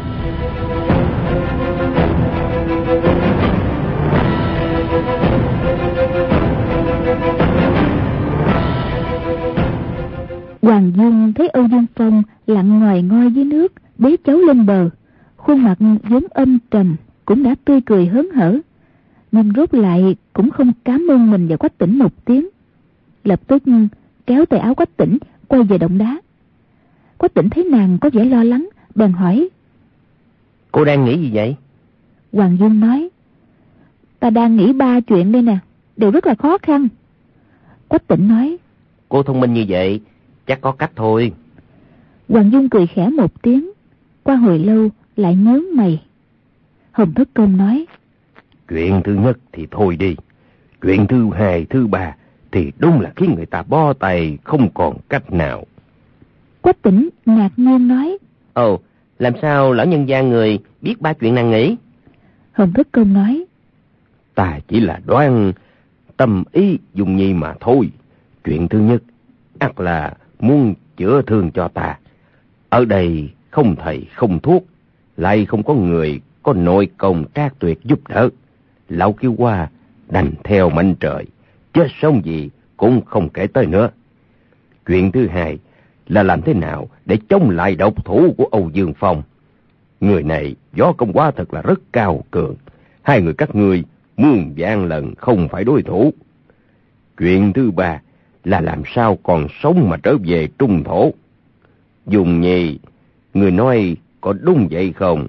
Hoàng Dung thấy Âu Dương Phong lặn ngòi ngoi dưới nước, bế cháu lên bờ, khuôn mặt vốn âm trầm cũng đã tươi cười hớn hở, nhưng rốt lại cũng không cám ơn mình và Quách Tĩnh một tiếng. Lập tức kéo tay áo Quách Tĩnh quay về động đá. Quách Tĩnh thấy nàng có vẻ lo lắng, bèn hỏi: Cô đang nghĩ gì vậy? Hoàng Dung nói: Ta đang nghĩ ba chuyện đây nè, đều rất là khó khăn. Quách Tĩnh nói: Cô thông minh như vậy, chắc có cách thôi. Hoàng Dung cười khẽ một tiếng, qua hồi lâu lại nhướng mày. Hồng Thất Công nói: Chuyện thứ nhất thì thôi đi, chuyện thứ hai, thứ ba thì đúng là khiến người ta bó tay không còn cách nào. Quách Tĩnh ngạc nhiên nói: Ồ, làm sao lão nhân gia người biết ba chuyện nàng nghĩ? Hồng Thất Công nói: Ta chỉ là đoán tâm ý Dung Nhi mà thôi. Chuyện thứ nhất ắt là muốn chữa thương cho ta. Ở đây không thầy không thuốc, lại không có người có nội công trác tuyệt giúp đỡ. Lão kêu qua đành theo mệnh trời, chết sống gì cũng không kể tới nữa. Chuyện thứ hai là làm thế nào để chống lại độc thủ của Âu Dương Phong. Người này võ công quá thật là rất cao cường, hai người các ngươi muôn vạn lần không phải đối thủ. Chuyện thứ ba là làm sao còn sống mà trở về trung thổ. Dung Nhi, người nói có đúng vậy không?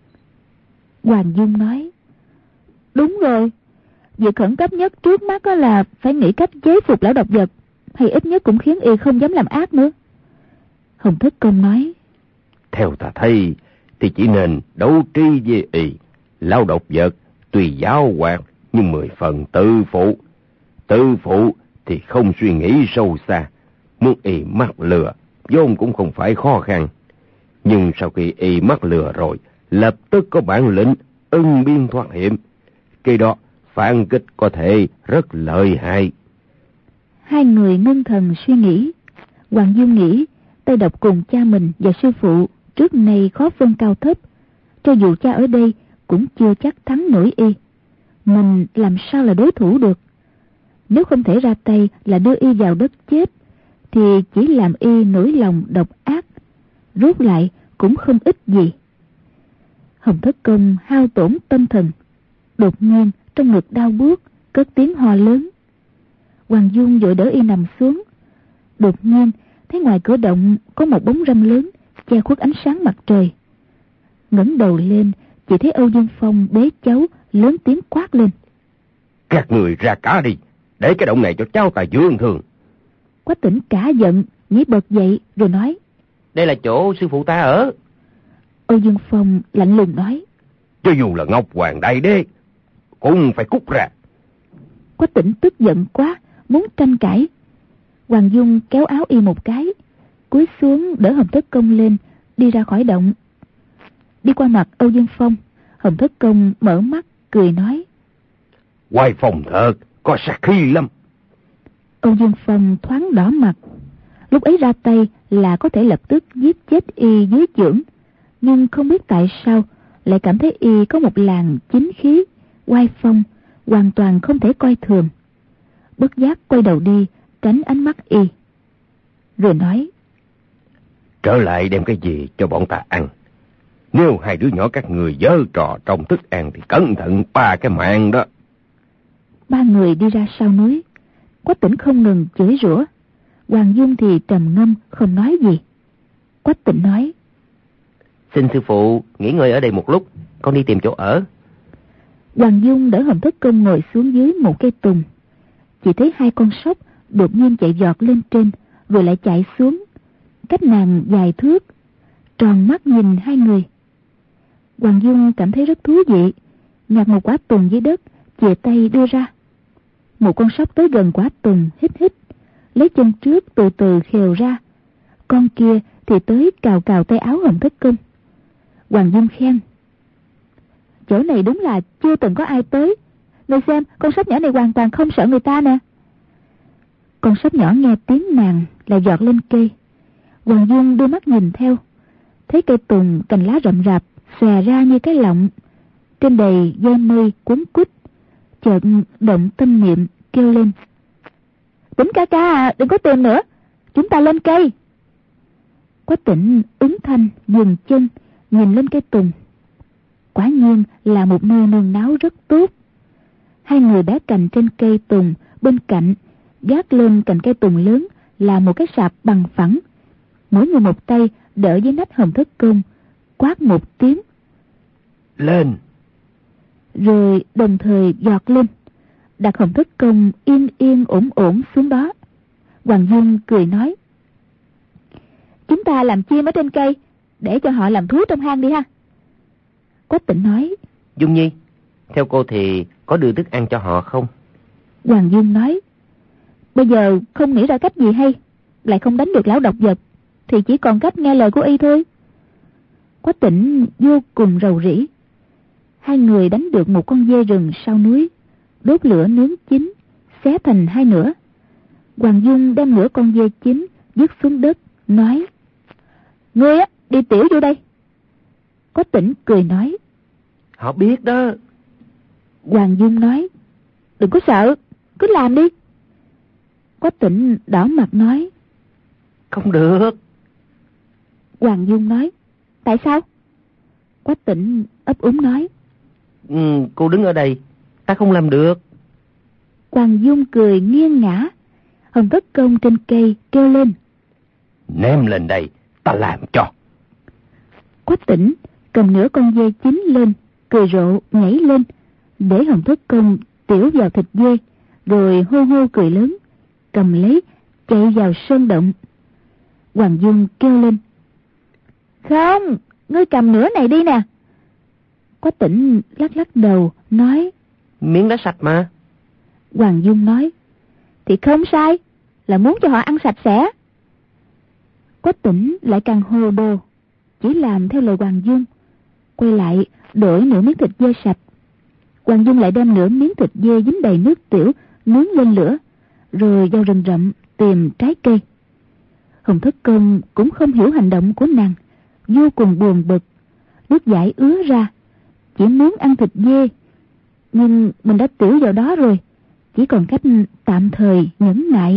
Hoàng Dung nói: Đúng rồi, việc khẩn cấp nhất trước mắt là phải nghĩ cách chế phục lão độc vật, hay ít nhất cũng khiến y không dám làm ác nữa. Hồng Thất Công nói: Theo ta thấy thì chỉ nên đấu trí với y. Lão độc vật tuy giáo hoạt nhưng mười phần tự phụ. Tự phụ thì không suy nghĩ sâu xa, muốn y mắc lừa vốn cũng không phải khó khăn. Nhưng sau khi y mắc lừa rồi, lập tức có bản lĩnh ưng biên thoát hiểm. Khi đó phản kích có thể rất lợi hại. Hai người ngưng thần suy nghĩ. Hoàng Dung nghĩ tay độc cùng cha mình và sư phụ trước nay khó phân cao thấp, cho dù cha ở đây cũng chưa chắc thắng nổi y. Mình làm sao là đối thủ được? Nếu không thể ra tay là đưa y vào đất chết, thì chỉ làm y nổi lòng độc ác, rốt lại cũng không ích gì. Hồng Thất Công hao tổn tâm thần, đột nhiên trong ngực đau buốt, cất tiếng ho lớn. Hoàng Dung vội đỡ y nằm xuống. Đột nhiên thấy ngoài cửa động có một bóng râm lớn che khuất ánh sáng mặt trời. Ngẩng đầu lên, chỉ thấy Âu Dương Phong bế cháu, lớn tiếng quát lên: Các người ra cả đi, để cái động này cho cháu ta dưỡng thương. Quách Tĩnh cả giận, nhảy bật dậy rồi nói: Đây là chỗ sư phụ ta ở. Âu Dương Phong lạnh lùng nói: Cho dù là Ngọc Hoàng Đại Đế cũng phải cút ra. Quách Tĩnh tức giận quá, muốn tranh cãi. Hoàng Dung kéo áo y một cái, cúi xuống đỡ Hồng Thất Công lên, đi ra khỏi động. Đi qua mặt Âu Dương Phong, Hồng Thất Công mở mắt cười nói: Hoài phong thật, có sát khí lắm. Âu Dương Phong thoáng đỏ mặt. Lúc ấy ra tay là có thể lập tức giết chết y dưới chưởng, nhưng không biết tại sao lại cảm thấy y có một làn chính khí, oai phong, hoàn toàn không thể coi thường. Bất giác quay đầu đi, tránh ánh mắt y, rồi nói: Trở lại đem cái gì cho bọn ta ăn. Nếu hai đứa nhỏ các người giở trò trong thức ăn thì cẩn thận ba cái mạng đó. Ba người đi ra sau núi. Quách Tĩnh không ngừng chửi rủa. Hoàng Dung thì trầm ngâm không nói gì. Quách Tĩnh nói: Xin sư phụ nghỉ ngơi ở đây một lúc, con đi tìm chỗ ở. Hoàng Dung đỡ Hồng Thất Công ngồi xuống dưới một cây tùng. Chỉ thấy hai con sóc đột nhiên chạy giọt lên trên, rồi lại chạy xuống, cách nàng vài thước, tròn mắt nhìn hai người. Hoàng Dung cảm thấy rất thú vị, nhặt một quả tùng dưới đất, chìa tay đưa ra. Một con sóc tới gần quả tùng, hít hít, lấy chân trước từ từ khều ra. Con kia thì tới cào cào tay áo Hồng Thất Công. Hoàng Dung khen: chỗ này đúng là chưa từng có ai tới. Người xem, con sóc nhỏ này hoàn toàn không sợ người ta nè. Con sóc nhỏ nghe tiếng nàng lại giọt lên cây. Hoàng Dung đưa mắt nhìn theo, thấy cây tùng cành lá rậm rạp xòe ra như cái lọng, trên đầy dây mây cuốn quýt. Chợt động tâm niệm kêu lên: Tỉnh ca ca à, đừng có tìm nữa, chúng ta lên cây. Quách Tĩnh ứng thanh dừng chân nhìn lên cây tùng. Quả nhiên là một nơi nương náu rất tốt. Hai người bẻ cành trên cây tùng bên cạnh, gác lên cành cây tùng lớn là một cái sạp bằng phẳng. Mỗi người một tay đỡ dưới nách Hồng Thất Công, quát một tiếng: lên! Rồi đồng thời giọt lên, đặt Hồng Thất Công yên yên ổn ổn xuống đó. Hoàng Dung cười nói: chúng ta làm chim ở trên cây, để cho họ làm thú trong hang đi ha. Quách Tĩnh nói: Dung Nhi, theo cô thì có đưa thức ăn cho họ không? Hoàng Dung nói: bây giờ không nghĩ ra cách gì hay, lại không đánh được lão độc vật, thì chỉ còn cách nghe lời của y thôi. Quách Tĩnh vô cùng rầu rĩ. Hai người đánh được một con dê rừng sau núi, đốt lửa nướng chín, xé thành hai nửa. Hoàng Dung đem nửa con dê chín vứt xuống đất, nói: ngươi á, đi tiểu vô đây. Quách Tĩnh cười nói: họ biết đó. Hoàng Dung nói: đừng có sợ, cứ làm đi. Quách Tĩnh đỏ mặt nói: không được. Hoàng Dung nói: tại sao? Quách Tĩnh ấp úng nói: ừ, cô đứng ở đây, ta không làm được. Hoàng Dung cười nghiêng ngã. Hồng Thất Công trên cây kêu lên: ném lên đây, ta làm cho. Quách Tĩnh cầm nửa con dê chín lên, cười rộ nhảy lên, để Hồng Thất Công tiểu vào thịt dê, rồi hô hô cười lớn, cầm lấy chạy vào sơn động. Hoàng Dung kêu lên: không, ngươi cầm nửa này đi nè. Quách Tĩnh lắc lắc đầu nói: miếng đã sạch mà. Hoàng Dung nói: thì không sai, là muốn cho họ ăn sạch sẽ. Quách Tĩnh lại càng hồ đồ, chỉ làm theo lời Hoàng Dung, quay lại đổi nửa miếng thịt dê sạch. Hoàng Dung lại đem nửa miếng thịt dê dính đầy nước tiểu nướng lên lửa, rồi vào rừng rậm tìm trái cây. Hồng Thất Công cũng không hiểu hành động của nàng, vô cùng buồn bực, nước dãi ứa ra, chỉ muốn ăn thịt dê, nhưng mình đã tiểu vào đó rồi, chỉ còn cách tạm thời nhẫn nại.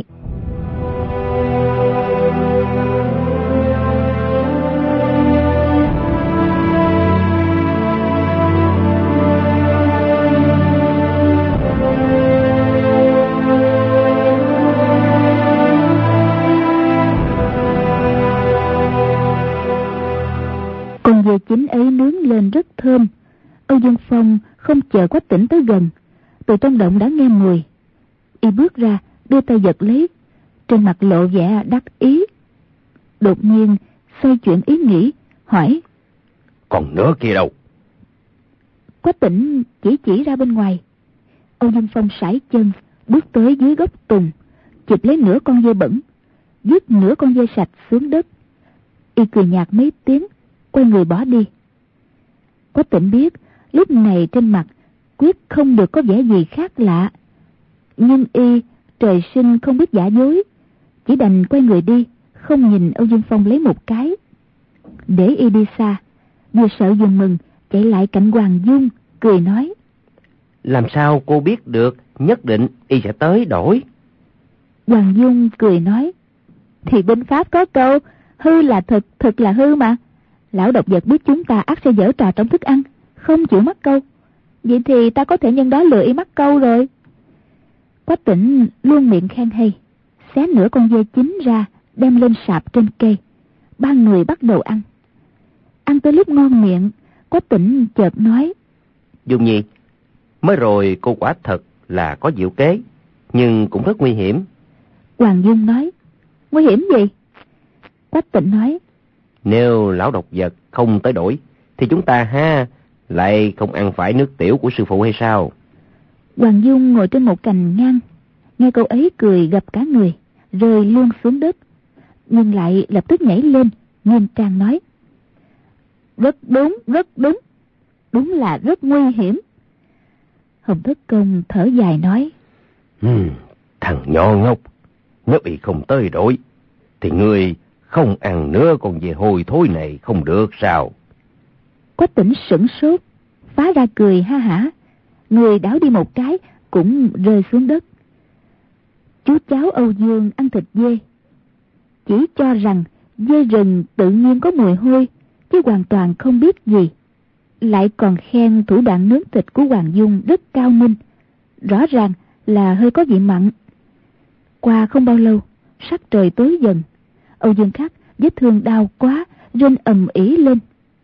Con dê chín ấy nướng lên rất thơm. Âu Dương Phong không chờ Quách Tĩnh tới gần, từ trong động đã nghe mùi. Y bước ra, đưa tay giật lấy, trên mặt lộ vẻ đắc ý. Đột nhiên xoay chuyển ý nghĩ, hỏi: còn nửa kia đâu? Quách Tĩnh chỉ chỉ ra bên ngoài. Âu Dương Phong sải chân bước tới dưới gốc tùng, chụp lấy nửa con dê bẩn, vứt nửa con dê sạch xuống đất. Y cười nhạt mấy tiếng, quay người bỏ đi. Quách Tĩnh biết lúc này trên mặt quyết không được có vẻ gì khác lạ, nhưng y trời sinh không biết giả dối, chỉ đành quay người đi, không nhìn Âu Dương Phong lấy một cái. Để y đi xa, vừa sợ vừa mừng chạy lại cạnh Hoàng Dung, cười nói: làm sao cô biết được nhất định y sẽ tới đổi? Hoàng Dung cười nói: thì binh pháp có câu hư là thực, thực là hư mà. Lão độc vật biết chúng ta ắt sẽ giở trò trong thức ăn, không chịu mắc câu, vậy thì ta có thể nhân đó lừa y mắc câu rồi. Quách Tĩnh luôn miệng khen hay, xé nửa con dê chín ra, đem lên sạp trên cây. Ba người bắt đầu ăn. Ăn tới lúc ngon miệng, Quách Tĩnh chợt nói: Dung Nhi, Mới rồi cô quả thật là có diệu kế, nhưng cũng rất nguy hiểm. Hoàng Dung nói, nguy hiểm gì? Quách Tịnh nói, nếu lão độc vật không tới đổi, thì chúng ta ha lại không ăn phải nước tiểu của sư phụ hay sao? Hoàng Dung ngồi trên một cành ngang, nghe câu ấy cười gập cả người, rơi luôn xuống đất, nhưng lại lập tức nhảy lên, nghiêm trang nói, rất đúng, rất đúng, đúng là rất nguy hiểm. Hồng Thất Công thở dài nói, hmm, thằng nhỏ ngốc, nếu y không tới đổi, thì ngươi không ăn nữa còn về hôi thối này không được sao? Quách Tĩnh sửng sốt, phá ra cười ha hả, người đảo đi một cái cũng rơi xuống đất. Chú cháu Âu Dương ăn thịt dê, chỉ cho rằng dê rừng tự nhiên có mùi hôi, chứ hoàn toàn không biết gì. Lại còn khen thủ đoạn nướng thịt của Hoàng Dung rất cao minh, rõ ràng là hơi có vị mặn. Qua không bao lâu, sắc trời tối dần, Âu Dương Khắc vết thương đau quá, rên ầm ĩ lên.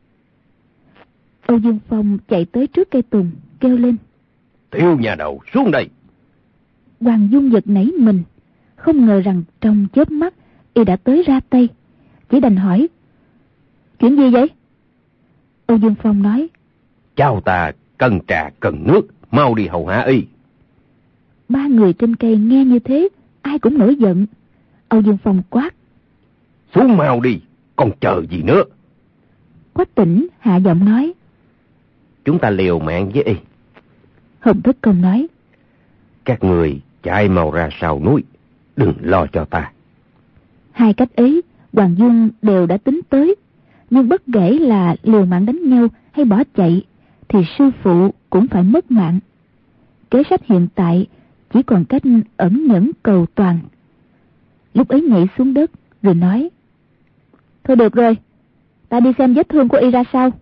Âu Dương Phong chạy tới trước cây tùng, kêu lên, Tiểu nhà đầu, xuống đây. Hoàng Dung giật nảy mình, không ngờ rằng trong chớp mắt y đã tới ra tay, chỉ đành hỏi, chuyện gì vậy? Âu Dương Phong nói, Cháu ta cần trà cần nước, mau đi hầu hạ y. Ba người trên cây nghe như thế, ai cũng nổi giận. Âu Dương Phong quát, Xuống mau đi, còn chờ gì nữa? Quách Tĩnh hạ giọng nói, chúng ta liều mạng với y. Hồng Thất Công nói, Các người chạy mau ra sau núi, đừng lo cho ta. hai cách ấy Hoàng Dung đều đã tính tới, nhưng bất kể là liều mạng đánh nhau hay bỏ chạy, thì sư phụ cũng phải mất mạng. Kế sách hiện tại chỉ còn cách ẩn nhẫn cầu toàn. Lúc ấy nhảy xuống đất rồi nói, thôi được rồi, ta đi xem vết thương của y ra sao.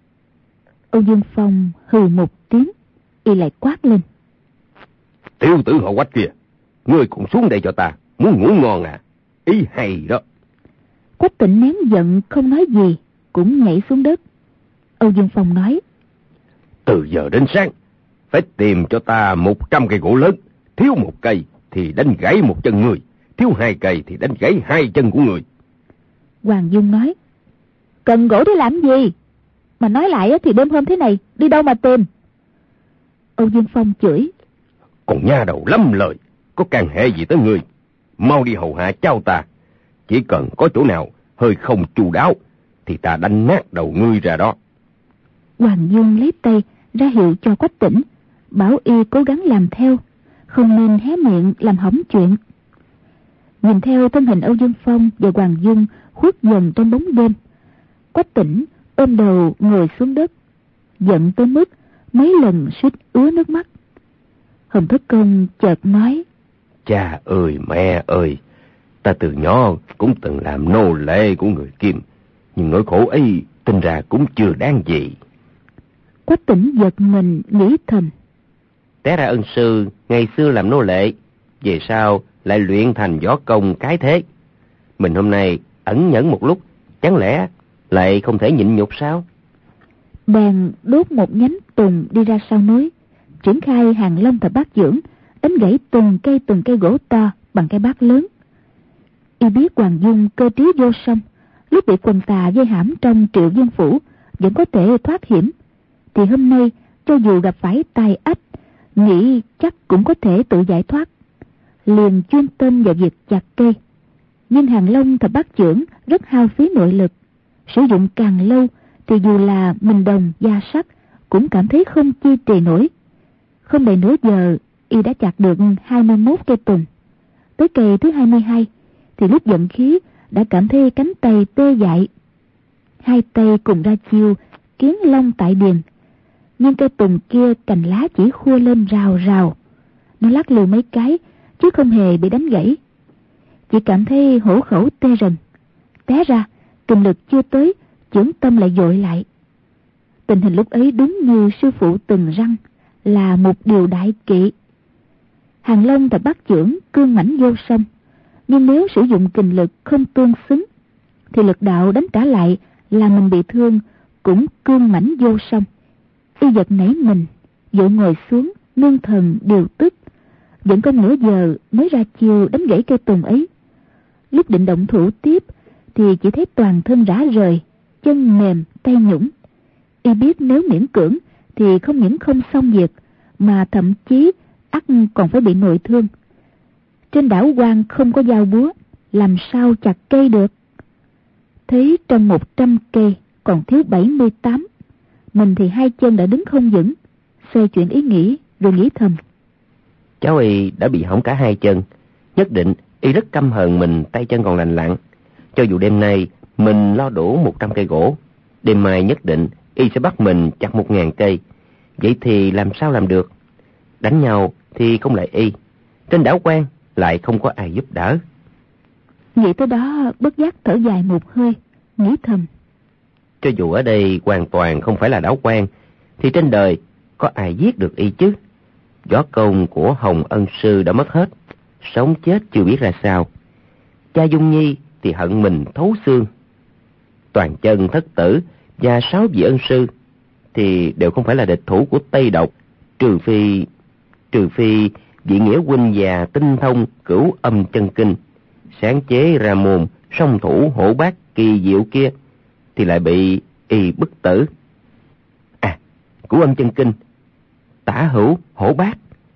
Âu Dương Phong hừ một tiếng, y lại quát lên, Tiểu tử họ Quách kia, ngươi cũng xuống đây cho ta, muốn ngủ ngon à? Ý hay đó. Quách Tịnh nén giận không nói gì, cũng nhảy xuống đất. Âu Dương Phong nói, Từ giờ đến sáng, phải tìm cho ta một trăm cây gỗ lớn, thiếu một cây thì đánh gãy một chân người, thiếu hai cây thì đánh gãy hai chân của người. Hoàng Dung nói, cần gỗ để làm gì? Mà nói lại thì đêm hôm thế này, đi đâu mà tìm? Âu Dương Phong chửi, Còn nha đầu lắm lời, có can hệ gì tới ngươi? Mau đi hầu hạ cháu ta. Chỉ cần có chỗ nào hơi không chu đáo, thì ta đánh nát đầu ngươi ra đó. Hoàng Dung lấy tay ra hiệu cho Quách Tĩnh, bảo y cố gắng làm theo, không nên hé miệng làm hỏng chuyện. Nhìn theo thân hình Âu Dương Phong và Hoàng Dung khuất dần trong bóng đêm, Quách Tĩnh ôm đầu ngồi xuống đất, giận tới mức mấy lần suýt ứa nước mắt. Hồng Thất Công chợt nói, Cha ơi mẹ ơi, ta từ nhỏ cũng từng làm nô lệ của người Kim, nhưng nỗi khổ ấy tính ra cũng chưa đáng gì. Quách Tĩnh giật mình nghĩ thầm, Té ra ân sư ngày xưa làm nô lệ, về sau lại luyện thành võ công cái thế. Mình hôm nay ẩn nhẫn một lúc, chẳng lẽ lại không thể nhịn nhục sao? Bèn đốt một nhánh tùng đi ra sau núi, triển khai hàng long thập bát dưỡng, đánh gãy từng cây từng cây gỗ to bằng cái bát lớn. Y biết Hoàng Dung cơ trí vô song, lúc bị quần tà dây hãm trong Triệu Dương phủ vẫn có thể thoát hiểm, thì hôm nay cho dù gặp phải tai ách, nghĩ chắc cũng có thể tự giải thoát. Liền chuyên tâm vào việc chặt cây. Nhưng hàng long thập bát chưởng rất hao phí nội lực, sử dụng càng lâu thì dù là mình đồng da sắt cũng cảm thấy không chi trì nổi. Không đầy nửa giờ, y đã chặt được hai mươi mốt cây tùng. Tới cây thứ hai mươi hai thì lúc giận khí đã cảm thấy cánh tay tê dại. Hai tay cùng ra chiêu kiến long tại điền, nhưng cây tùng kia cành lá chỉ khua lên rào rào. Nó lắc lư mấy cái chứ không hề bị đánh gãy, chỉ cảm thấy hổ khẩu tê rần. Té ra kinh lực chưa tới, chưởng tâm lại dội lại. Tình hình lúc ấy đúng như sư phụ từng răng, là một điều đại kỵ. Hàng long thập bát chưởng cương mãnh vô song, nhưng nếu sử dụng kình lực không tương xứng, thì lực đạo đánh trả lại là mình bị thương cũng cương mãnh vô song. Y giật nảy mình, vội ngồi xuống ngưng thần điều tức. Vẫn còn nửa giờ mới ra chiêu đánh gãy cây tùng ấy. Lúc định động thủ tiếp thì chỉ thấy toàn thân rã rời, chân mềm tay nhũn. Y biết nếu miễn cưỡng thì không những không xong việc, mà thậm chí ắt còn phải bị nội thương. Trên đảo Quan không có dao búa, làm sao chặt cây được. Thấy trong một trăm cây còn thiếu bảy mươi tám, mình thì hai chân đã đứng không vững. Xoay chuyển ý nghĩ rồi nghĩ thầm: cháu Y đã bị hỏng cả hai chân, nhất định Y rất căm hờn mình tay chân còn lành lặn. Cho dù đêm nay mình lo đủ một trăm cây gỗ, đêm mai nhất định Y sẽ bắt mình chặt một ngàn cây. Vậy thì làm sao làm được? Đánh nhau thì không lại Y, trên đảo Quan lại không có ai giúp đỡ. Nghĩ tới đó bất giác thở dài một hơi, nghĩ thầm: cho dù ở đây hoàn toàn không phải là đảo Quan, thì trên đời có ai giết được Y chứ? Võ công của Hồng Ân sư đã mất hết, sống chết chưa biết ra sao. Cha Dung Nhi thì hận mình thấu xương. Toàn chân thất tử và sáu vị ân sư thì đều không phải là địch thủ của Tây Độc, trừ phi trừ phi vị nghĩa huynh già tinh thông cửu âm chân kinh, sáng chế ra môn song thủ hổ bát kỳ diệu kia, thì lại bị Y bức tử. À, cửu âm chân kinh, tả hữu hổ bát.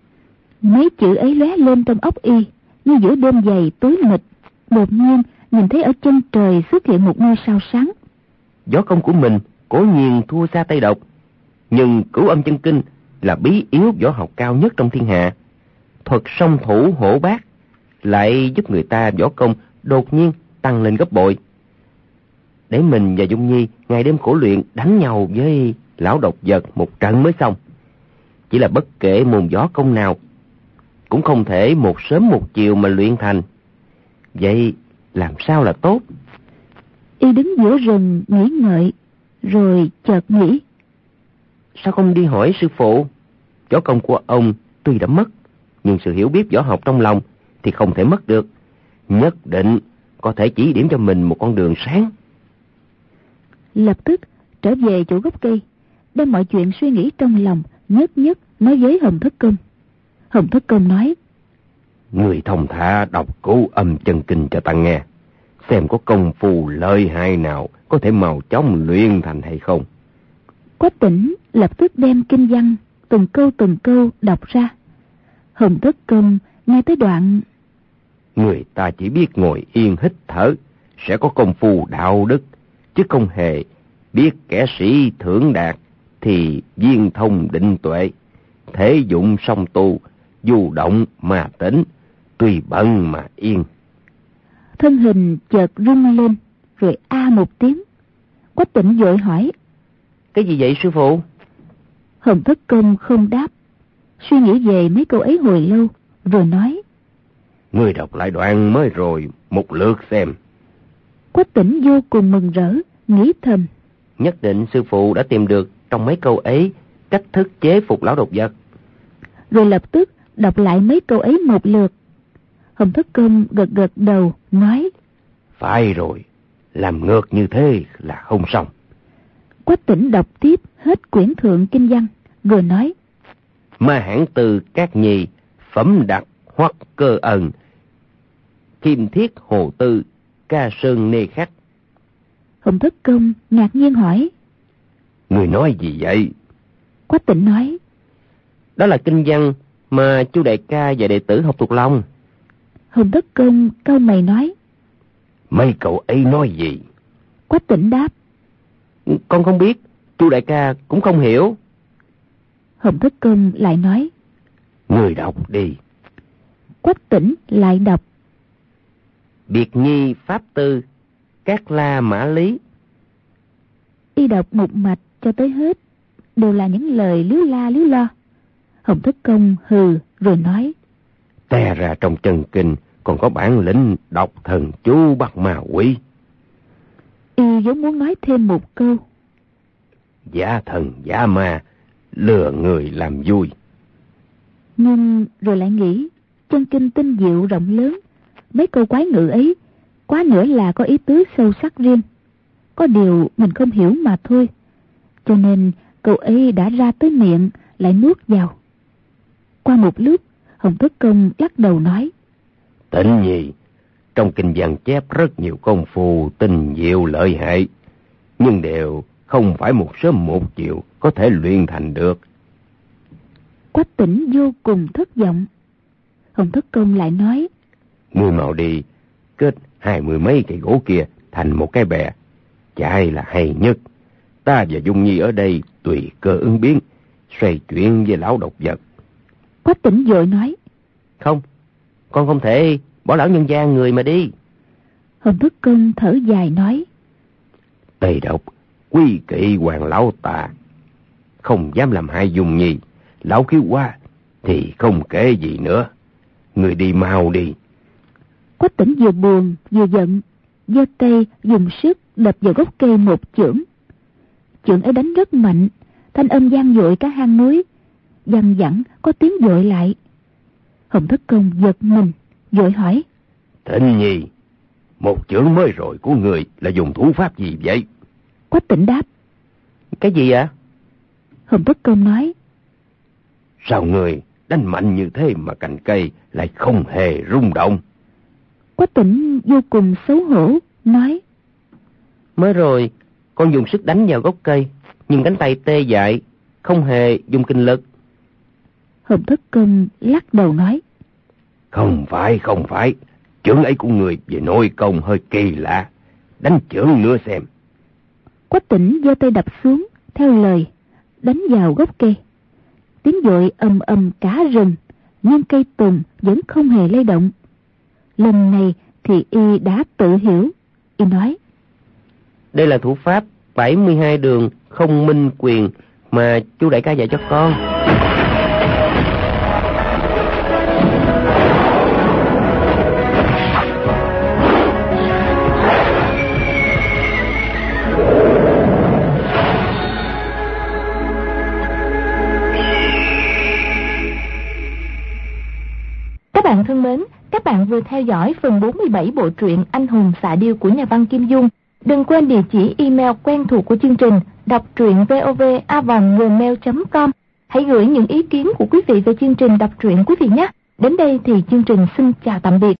Mấy chữ ấy lóe lên trong óc Y như giữa đêm dày tối mịt. Đột nhiên nhìn thấy ở chân trời xuất hiện một ngôi sao sáng. Võ công của mình cố nhiên thua xa Tây Độc, nhưng cửu âm chân kinh là bí yếu võ học cao nhất trong thiên hạ. Thuật song thủ hổ bát lại giúp người ta võ công đột nhiên tăng lên gấp bội. Để mình và Dung Nhi ngày đêm khổ luyện đánh nhau với lão độc vật một trận mới xong. Chỉ là bất kể môn võ công nào cũng không thể một sớm một chiều mà luyện thành. Vậy làm sao là tốt? Y đứng giữa rừng nghĩ ngợi, rồi chợt nghĩ: sao không đi hỏi sư phụ? Võ công của ông tuy đã mất, nhưng sự hiểu biết võ học trong lòng thì không thể mất được. Nhất định có thể chỉ điểm cho mình một con đường sáng. Lập tức trở về chỗ gốc cây, đem mọi chuyện suy nghĩ trong lòng nhất nhất nói với Hồng Thất Công. Hồng Thất Công nói: người thông thả đọc cửu âm chân kinh cho ta nghe, xem có công phu lợi hại nào có thể mau chóng luyện thành hay không. Quách Tỉnh lập tức đem kinh văn từng câu từng câu đọc ra. Hồng Thất Công nghe tới đoạn: người ta chỉ biết ngồi yên hít thở sẽ có công phu đạo đức, chứ không hề biết kẻ sĩ thưởng đạt thì viên thông định tuệ, thể dụng song tu, dù động mà tỉnh, tùy bận mà yên. Thân hình chợt rung lên, rồi a một tiếng. Quách Tỉnh vội hỏi: cái gì vậy sư phụ? Hồng Thất Công không đáp, suy nghĩ về mấy câu ấy hồi lâu, rồi nói: người đọc lại đoạn mới rồi một lượt xem. Quách Tỉnh vô cùng mừng rỡ, nghĩ thầm: nhất định sư phụ đã tìm được trong mấy câu ấy cách thức chế phục lão độc vật. Rồi lập tức đọc lại mấy câu ấy một lượt. Hồng Thất Công gật gật đầu nói: phải rồi, làm ngược như thế là không xong. Quách Tỉnh đọc tiếp hết quyển thượng kinh văn, rồi nói: ma hãn từ các nhì, phẩm đặc hoặc cơ ẩn, kim thiết hồ tư, ca sơn nê khắc. Hồng Thất Công ngạc nhiên hỏi: người nói gì vậy? Quách Tỉnh nói: đó là kinh văn mà chu đại ca và đệ tử học thuộc lòng. Hồng Thất Công cau mày nói: mấy cậu ấy nói gì? Quách Tỉnh đáp: con không biết, chu đại ca cũng không hiểu. Hồng Thất Công lại nói: người đọc đi. Quách Tỉnh lại đọc: biệt nhi pháp tư, các la mã lý. Y đọc một mạch cho tới hết đều là những lời líu la líu lo. Hồng Thất Công hừ rồi nói: té ra trong chân kinh còn có bản lĩnh đọc thần chú bắt ma quỷ. Y vốn muốn nói thêm một câu: giả thần giả ma, lừa người làm vui. Nhưng rồi lại nghĩ chân kinh tinh diệu rộng lớn, mấy câu quái ngữ ấy quá nữa là có ý tứ sâu sắc riêng, có điều mình không hiểu mà thôi. Cho nên câu ấy đã ra tới miệng lại nuốt vào. Qua một lúc, Hồng Thất Công lắc đầu nói: Tịnh Nhi, trong kinh văn chép rất nhiều công phu tinh diệu lợi hại, nhưng đều không phải một sớm một chiều có thể luyện thành được. Quách Tĩnh vô cùng thất vọng. Hồng Thất Công lại nói: Ngươi mau đi, kết hai mươi mấy cây gỗ kia thành một cái bè, chạy là hay nhất. Ta và Dung Nhi ở đây tùy cơ ứng biến, xoay chuyển với lão độc vật. Quách Tĩnh vội nói: Không, con không thể bỏ lão nhân gia người mà đi. Hồng Thất Công thở dài nói: Tây độc quy kỵ hoàng lão ta, không dám làm hại Dung Nhi. Lão khiếu qua thì không kể gì nữa. Người đi mau đi. Quách Tĩnh vừa buồn vừa giận, giơ tay dùng sức đập vào gốc cây một chưởng. Chưởng ấy đánh rất mạnh, thanh âm vang dội cả hang núi, văng vẳng có tiếng dội lại. Hồng Thất Công giật mình, vội hỏi: Thịnh Nhi, một chưởng mới rồi của người là dùng thủ pháp gì vậy? Quách Tĩnh đáp: Cái gì ạ? Hồng Thất Công nói: Sao người đánh mạnh như thế mà cành cây lại không hề rung động? Quách Tĩnh vô cùng xấu hổ, nói: Mới rồi con dùng sức đánh vào gốc cây, nhưng cánh tay tê dại, không hề dùng kinh lực. Hồng Thất Công lắc đầu nói: Không phải, không phải. Chưởng ấy của người về nội công hơi kỳ lạ. Đánh chưởng nữa xem. Quách Tĩnh giơ tay đập xuống, theo lời, đánh vào gốc cây. Tiếng dội ầm ầm cả rừng, nhưng cây tùng vẫn không hề lay động. Lần này thì y đã tự hiểu. Y nói: Đây là thủ pháp bảy mươi hai đường không minh quyền mà chú đại ca dạy cho con. Các bạn thân mến, các bạn vừa theo dõi phần bốn mươi bảy bộ truyện Anh hùng xạ điêu của nhà văn Kim Dung. Đừng quên địa chỉ email quen thuộc của chương trình đọc truyện vov a vòng gmail chấm com. Hãy gửi những ý kiến của quý vị về chương trình đọc truyện quý vị nhé. Đến đây thì chương trình xin chào tạm biệt.